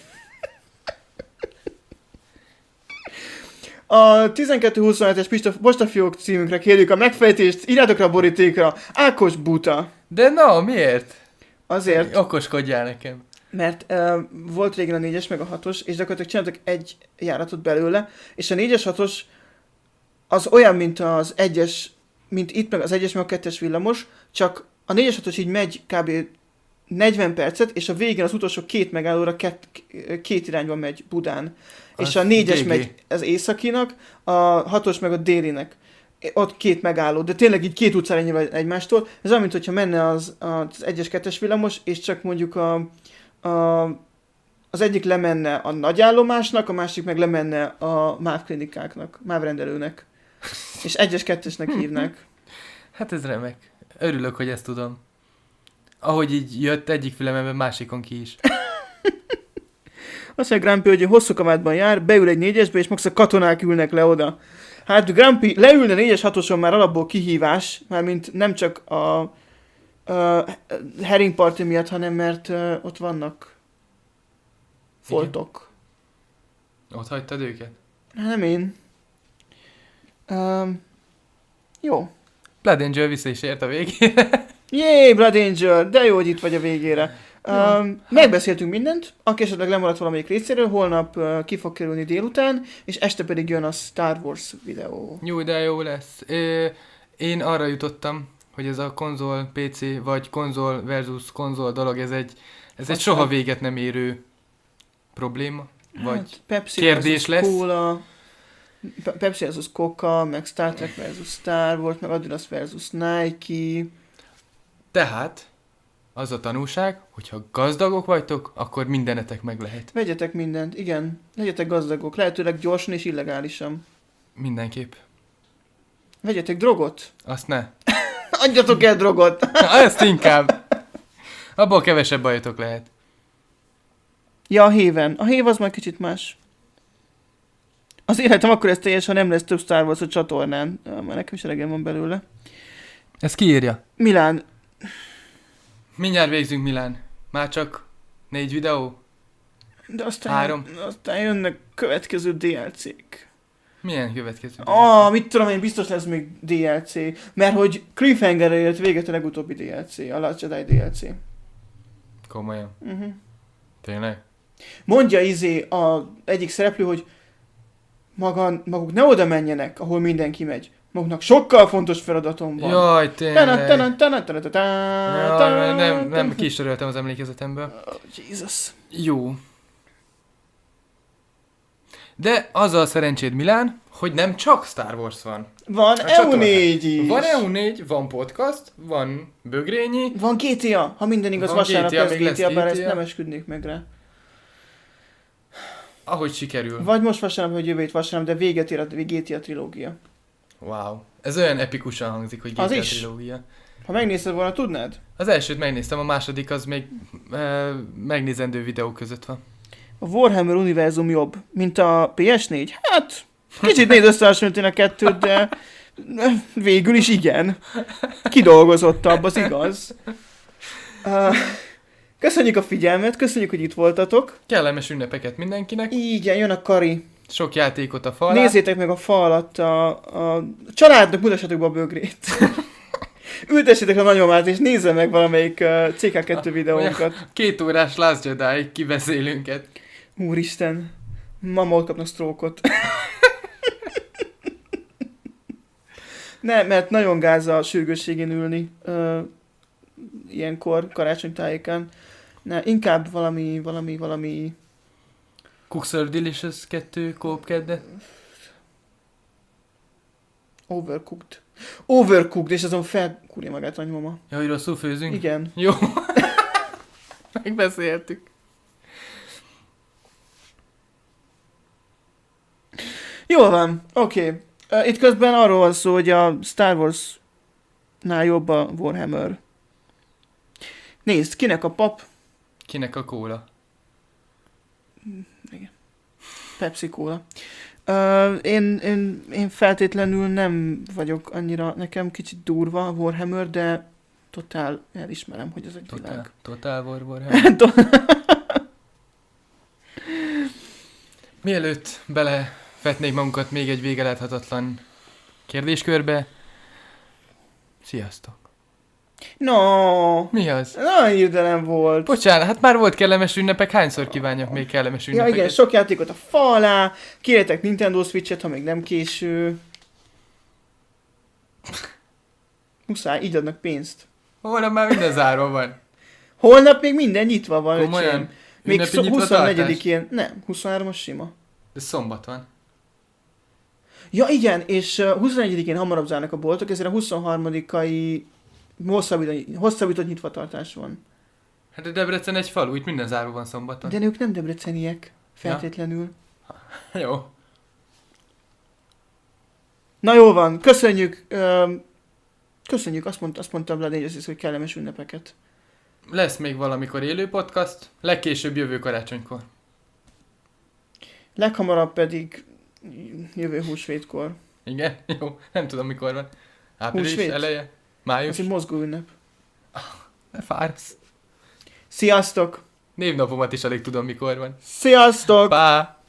A tizenkettő huszonhetes Pista postafiók címünkre kérjük a megfejtést, írjátok rá a borítékra. Ákos buta. De na, miért? Azért, Okoskodjál nekem. mert uh, volt régen a négyes meg a hatos, és gyakorlatilag csináltak egy járatot belőle, és a négyes hatos az olyan, mint az egyes, mint itt meg az egyes meg a kettes villamos, csak a négyes hatos így megy kb. negyven percet, és a végén az utolsó két megállóra két, két irányban megy Budán. Az És a négyes gé gé. megy az északinak, a hatos meg a délinek. Ott két megálló, de tényleg így két utcárányra egymástól. Ez olyan, mintha menne az, az egyes kettes villamos, és csak mondjuk a, a, az egyik lemenne a nagy állomásnak, a másik meg lemenne a MÁV klinikáknak, MÁV rendelőnek. És egyes kettesnek hívnák. Hát ez remek. Örülök, hogy ezt tudom. Ahogy így jött egyik fülememben, másikon ki is. Azt mondja Grumpy, hogy hosszú kabátban jár, beül egy négyesbe, és max a katonák ülnek le oda. Hát Grumpy leülne négyes hatoson már alapból kihívás, mármint nem csak a, a Herring Party miatt, hanem mert uh, ott vannak foltok. Ott hagytad őket? Hát nem én. Um, jó. Blood Angel vissza is ért a végére. Jé, Blood Angel, de jó, hogy itt vagy a végére. Um, megbeszéltünk mindent, aki esetleg lemaradt valamelyik részéről, holnap uh, ki fog kerülni délután, és este pedig jön a Star Wars videó. Jó, de jó lesz. Ö, én arra jutottam, hogy ez a konzol pé cé, vagy konzol versus konzol dolog, ez egy, ez egy Aztán- soha véget nem érő probléma. Vagy Hát, Pepsi kérdés versus lesz. Cola, Pe- Pepsi versus Coca, meg Star Trek versus Star Wars, meg Adidas versus Nike. tehát az a tanulság, hogyha gazdagok vagytok, akkor mindenetek meg lehet. Vegyetek mindent, igen. Legyetek gazdagok, lehetőleg gyorsan és illegálisan. Mindenképp. Vegyetek drogot. Azt ne. Adjatok el drogot. Na, ezt inkább. Abból kevesebb bajotok lehet. Ja, a héven. A hév az már kicsit más. Az életem akkor ez teljes, ha nem lesz több Star Wars a csatornán. Ja, már nekem is elegem van belőle. Ez kiírja. Milán, Mindjárt végzünk, Milán. Már csak négy videó? de aztán, Három. aztán jönnek következő dé el cé-k. Milyen következő? Ah, mit tudom én, biztos lesz még dé el cé. Mert hogy Cliffhangerre ért véget a legutóbbi dé el cé, a Last Jedi dé el cé. Komolyan. Uh-huh. Tényleg? Mondja izé a egyik szereplő, hogy maga, maguk ne oda menjenek, ahol mindenki megy. maguknak sokkal fontos feladatom van. Jaj, tényleg. Tanan, tanan, tanan, tanan, tanan, Jaj, nem, nem tanan. kíséröltem az emlékezetemből. Oh, Jesus. Jó. De azzal szerencséd, Milán, hogy nem csak Star Wars van. Van A E U csatornán. négy is. Van E U négy, van podcast, van bögrényi. Van G T A, ha minden igaz, Van vasárnap G T A, lesz még lesz G T A, bár G T A. ezt nem esküdnék meg rá. Ahogy sikerül. Vagy most vasárnap, vagy jövő hét vasárnap, de véget ér a G T A trilógia. Wow. Ez olyan epikusan hangzik, hogy G T A Az is. trilógia. Ha megnézted volna, tudnád? Az elsőt megnéztem, a második az még e, megnézendő videó között van. A Warhammer univerzum jobb, mint a P S négy? Hát, kicsit néz összehasonlítani a kettőt, de végül is igen. Kidolgozottabb, az igaz. Uh, köszönjük a figyelmet, köszönjük, hogy itt voltatok. Kellemes ünnepeket mindenkinek. Igen, jön a kari. Sok játékot a fal. Nézzétek meg a fa alatt a, a családnak, mutassatok be a bögrét. Ültessétek a nagymamát, és nézze meg valamelyik uh, C K kettő videónkat. Két órás Last Jedi kibeszélünket. Úristen, mama ott kapnak sztrókot. Nem, mert nagyon gáz a sürgősségén ülni uh, ilyenkor, karácsony tájékán. Ne, inkább valami, valami, valami... Cooks Delicious kettő kóp kedde. Overcooked. Overcooked, és azon felkúrja magát a nagymama. Ja, hogy rosszul főzünk? Igen. Jó. Megbeszéltük. Jól van, oké. Okay. Uh, itt közben arról van szó, hogy a Star Wars-nál jobb a Warhammer. Nézd, kinek a pap? Kinek a kóla? Pepsi Cola. Uh, én, én, én feltétlenül nem vagyok annyira, nekem kicsit durva a Warhammer, de totál elismerem, hogy ez egy Totál, világ. totál war, Warhammer. Mielőtt belefetnék magunkat még egy vége láthatatlan kérdéskörbe, sziasztok! No, Mi az? nagyon hirtelen volt. Bocsánat, hát már volt kellemes ünnepek, hányszor kívánjak még kellemes Ja ünnepeket? igen, sok játékot a fa alá, kérjetek Nintendo Switch-et, ha még nem késő. Muszáj, így adnak pénzt. Holnap már minden zárva van. Holnap még minden nyitva van, Komolyan? öcsém. Még Ünnepi szó- nyitva huszonnegyedikén, nem, huszonhármas sima. De szombat van. Ja igen, és uh, huszonegyedikén hamarabb zárnak a boltok, ezért a huszonharmadikai hosszabbított, hosszabbított nyitvatartás van. Hát a Debrecen egy falu, itt minden zárva van szombaton. De ők nem debreceniek, feltétlenül. Ja. Jó. Na jó van, köszönjük. Um, köszönjük, azt, mond, azt mondtam Vlad Angels, hogy kellemes ünnepeket. Lesz még valamikor élő podcast, legkésőbb jövő karácsonykor. Leghamarabb pedig jövő húsvétkor. Igen? Jó, nem tudom mikor van. Április Húsvét? eleje? Május? Ez egy mozgó ünnep. Ne fársz. Sziasztok! Névnapomat is alig tudom mikor van. Sziasztok! Pá!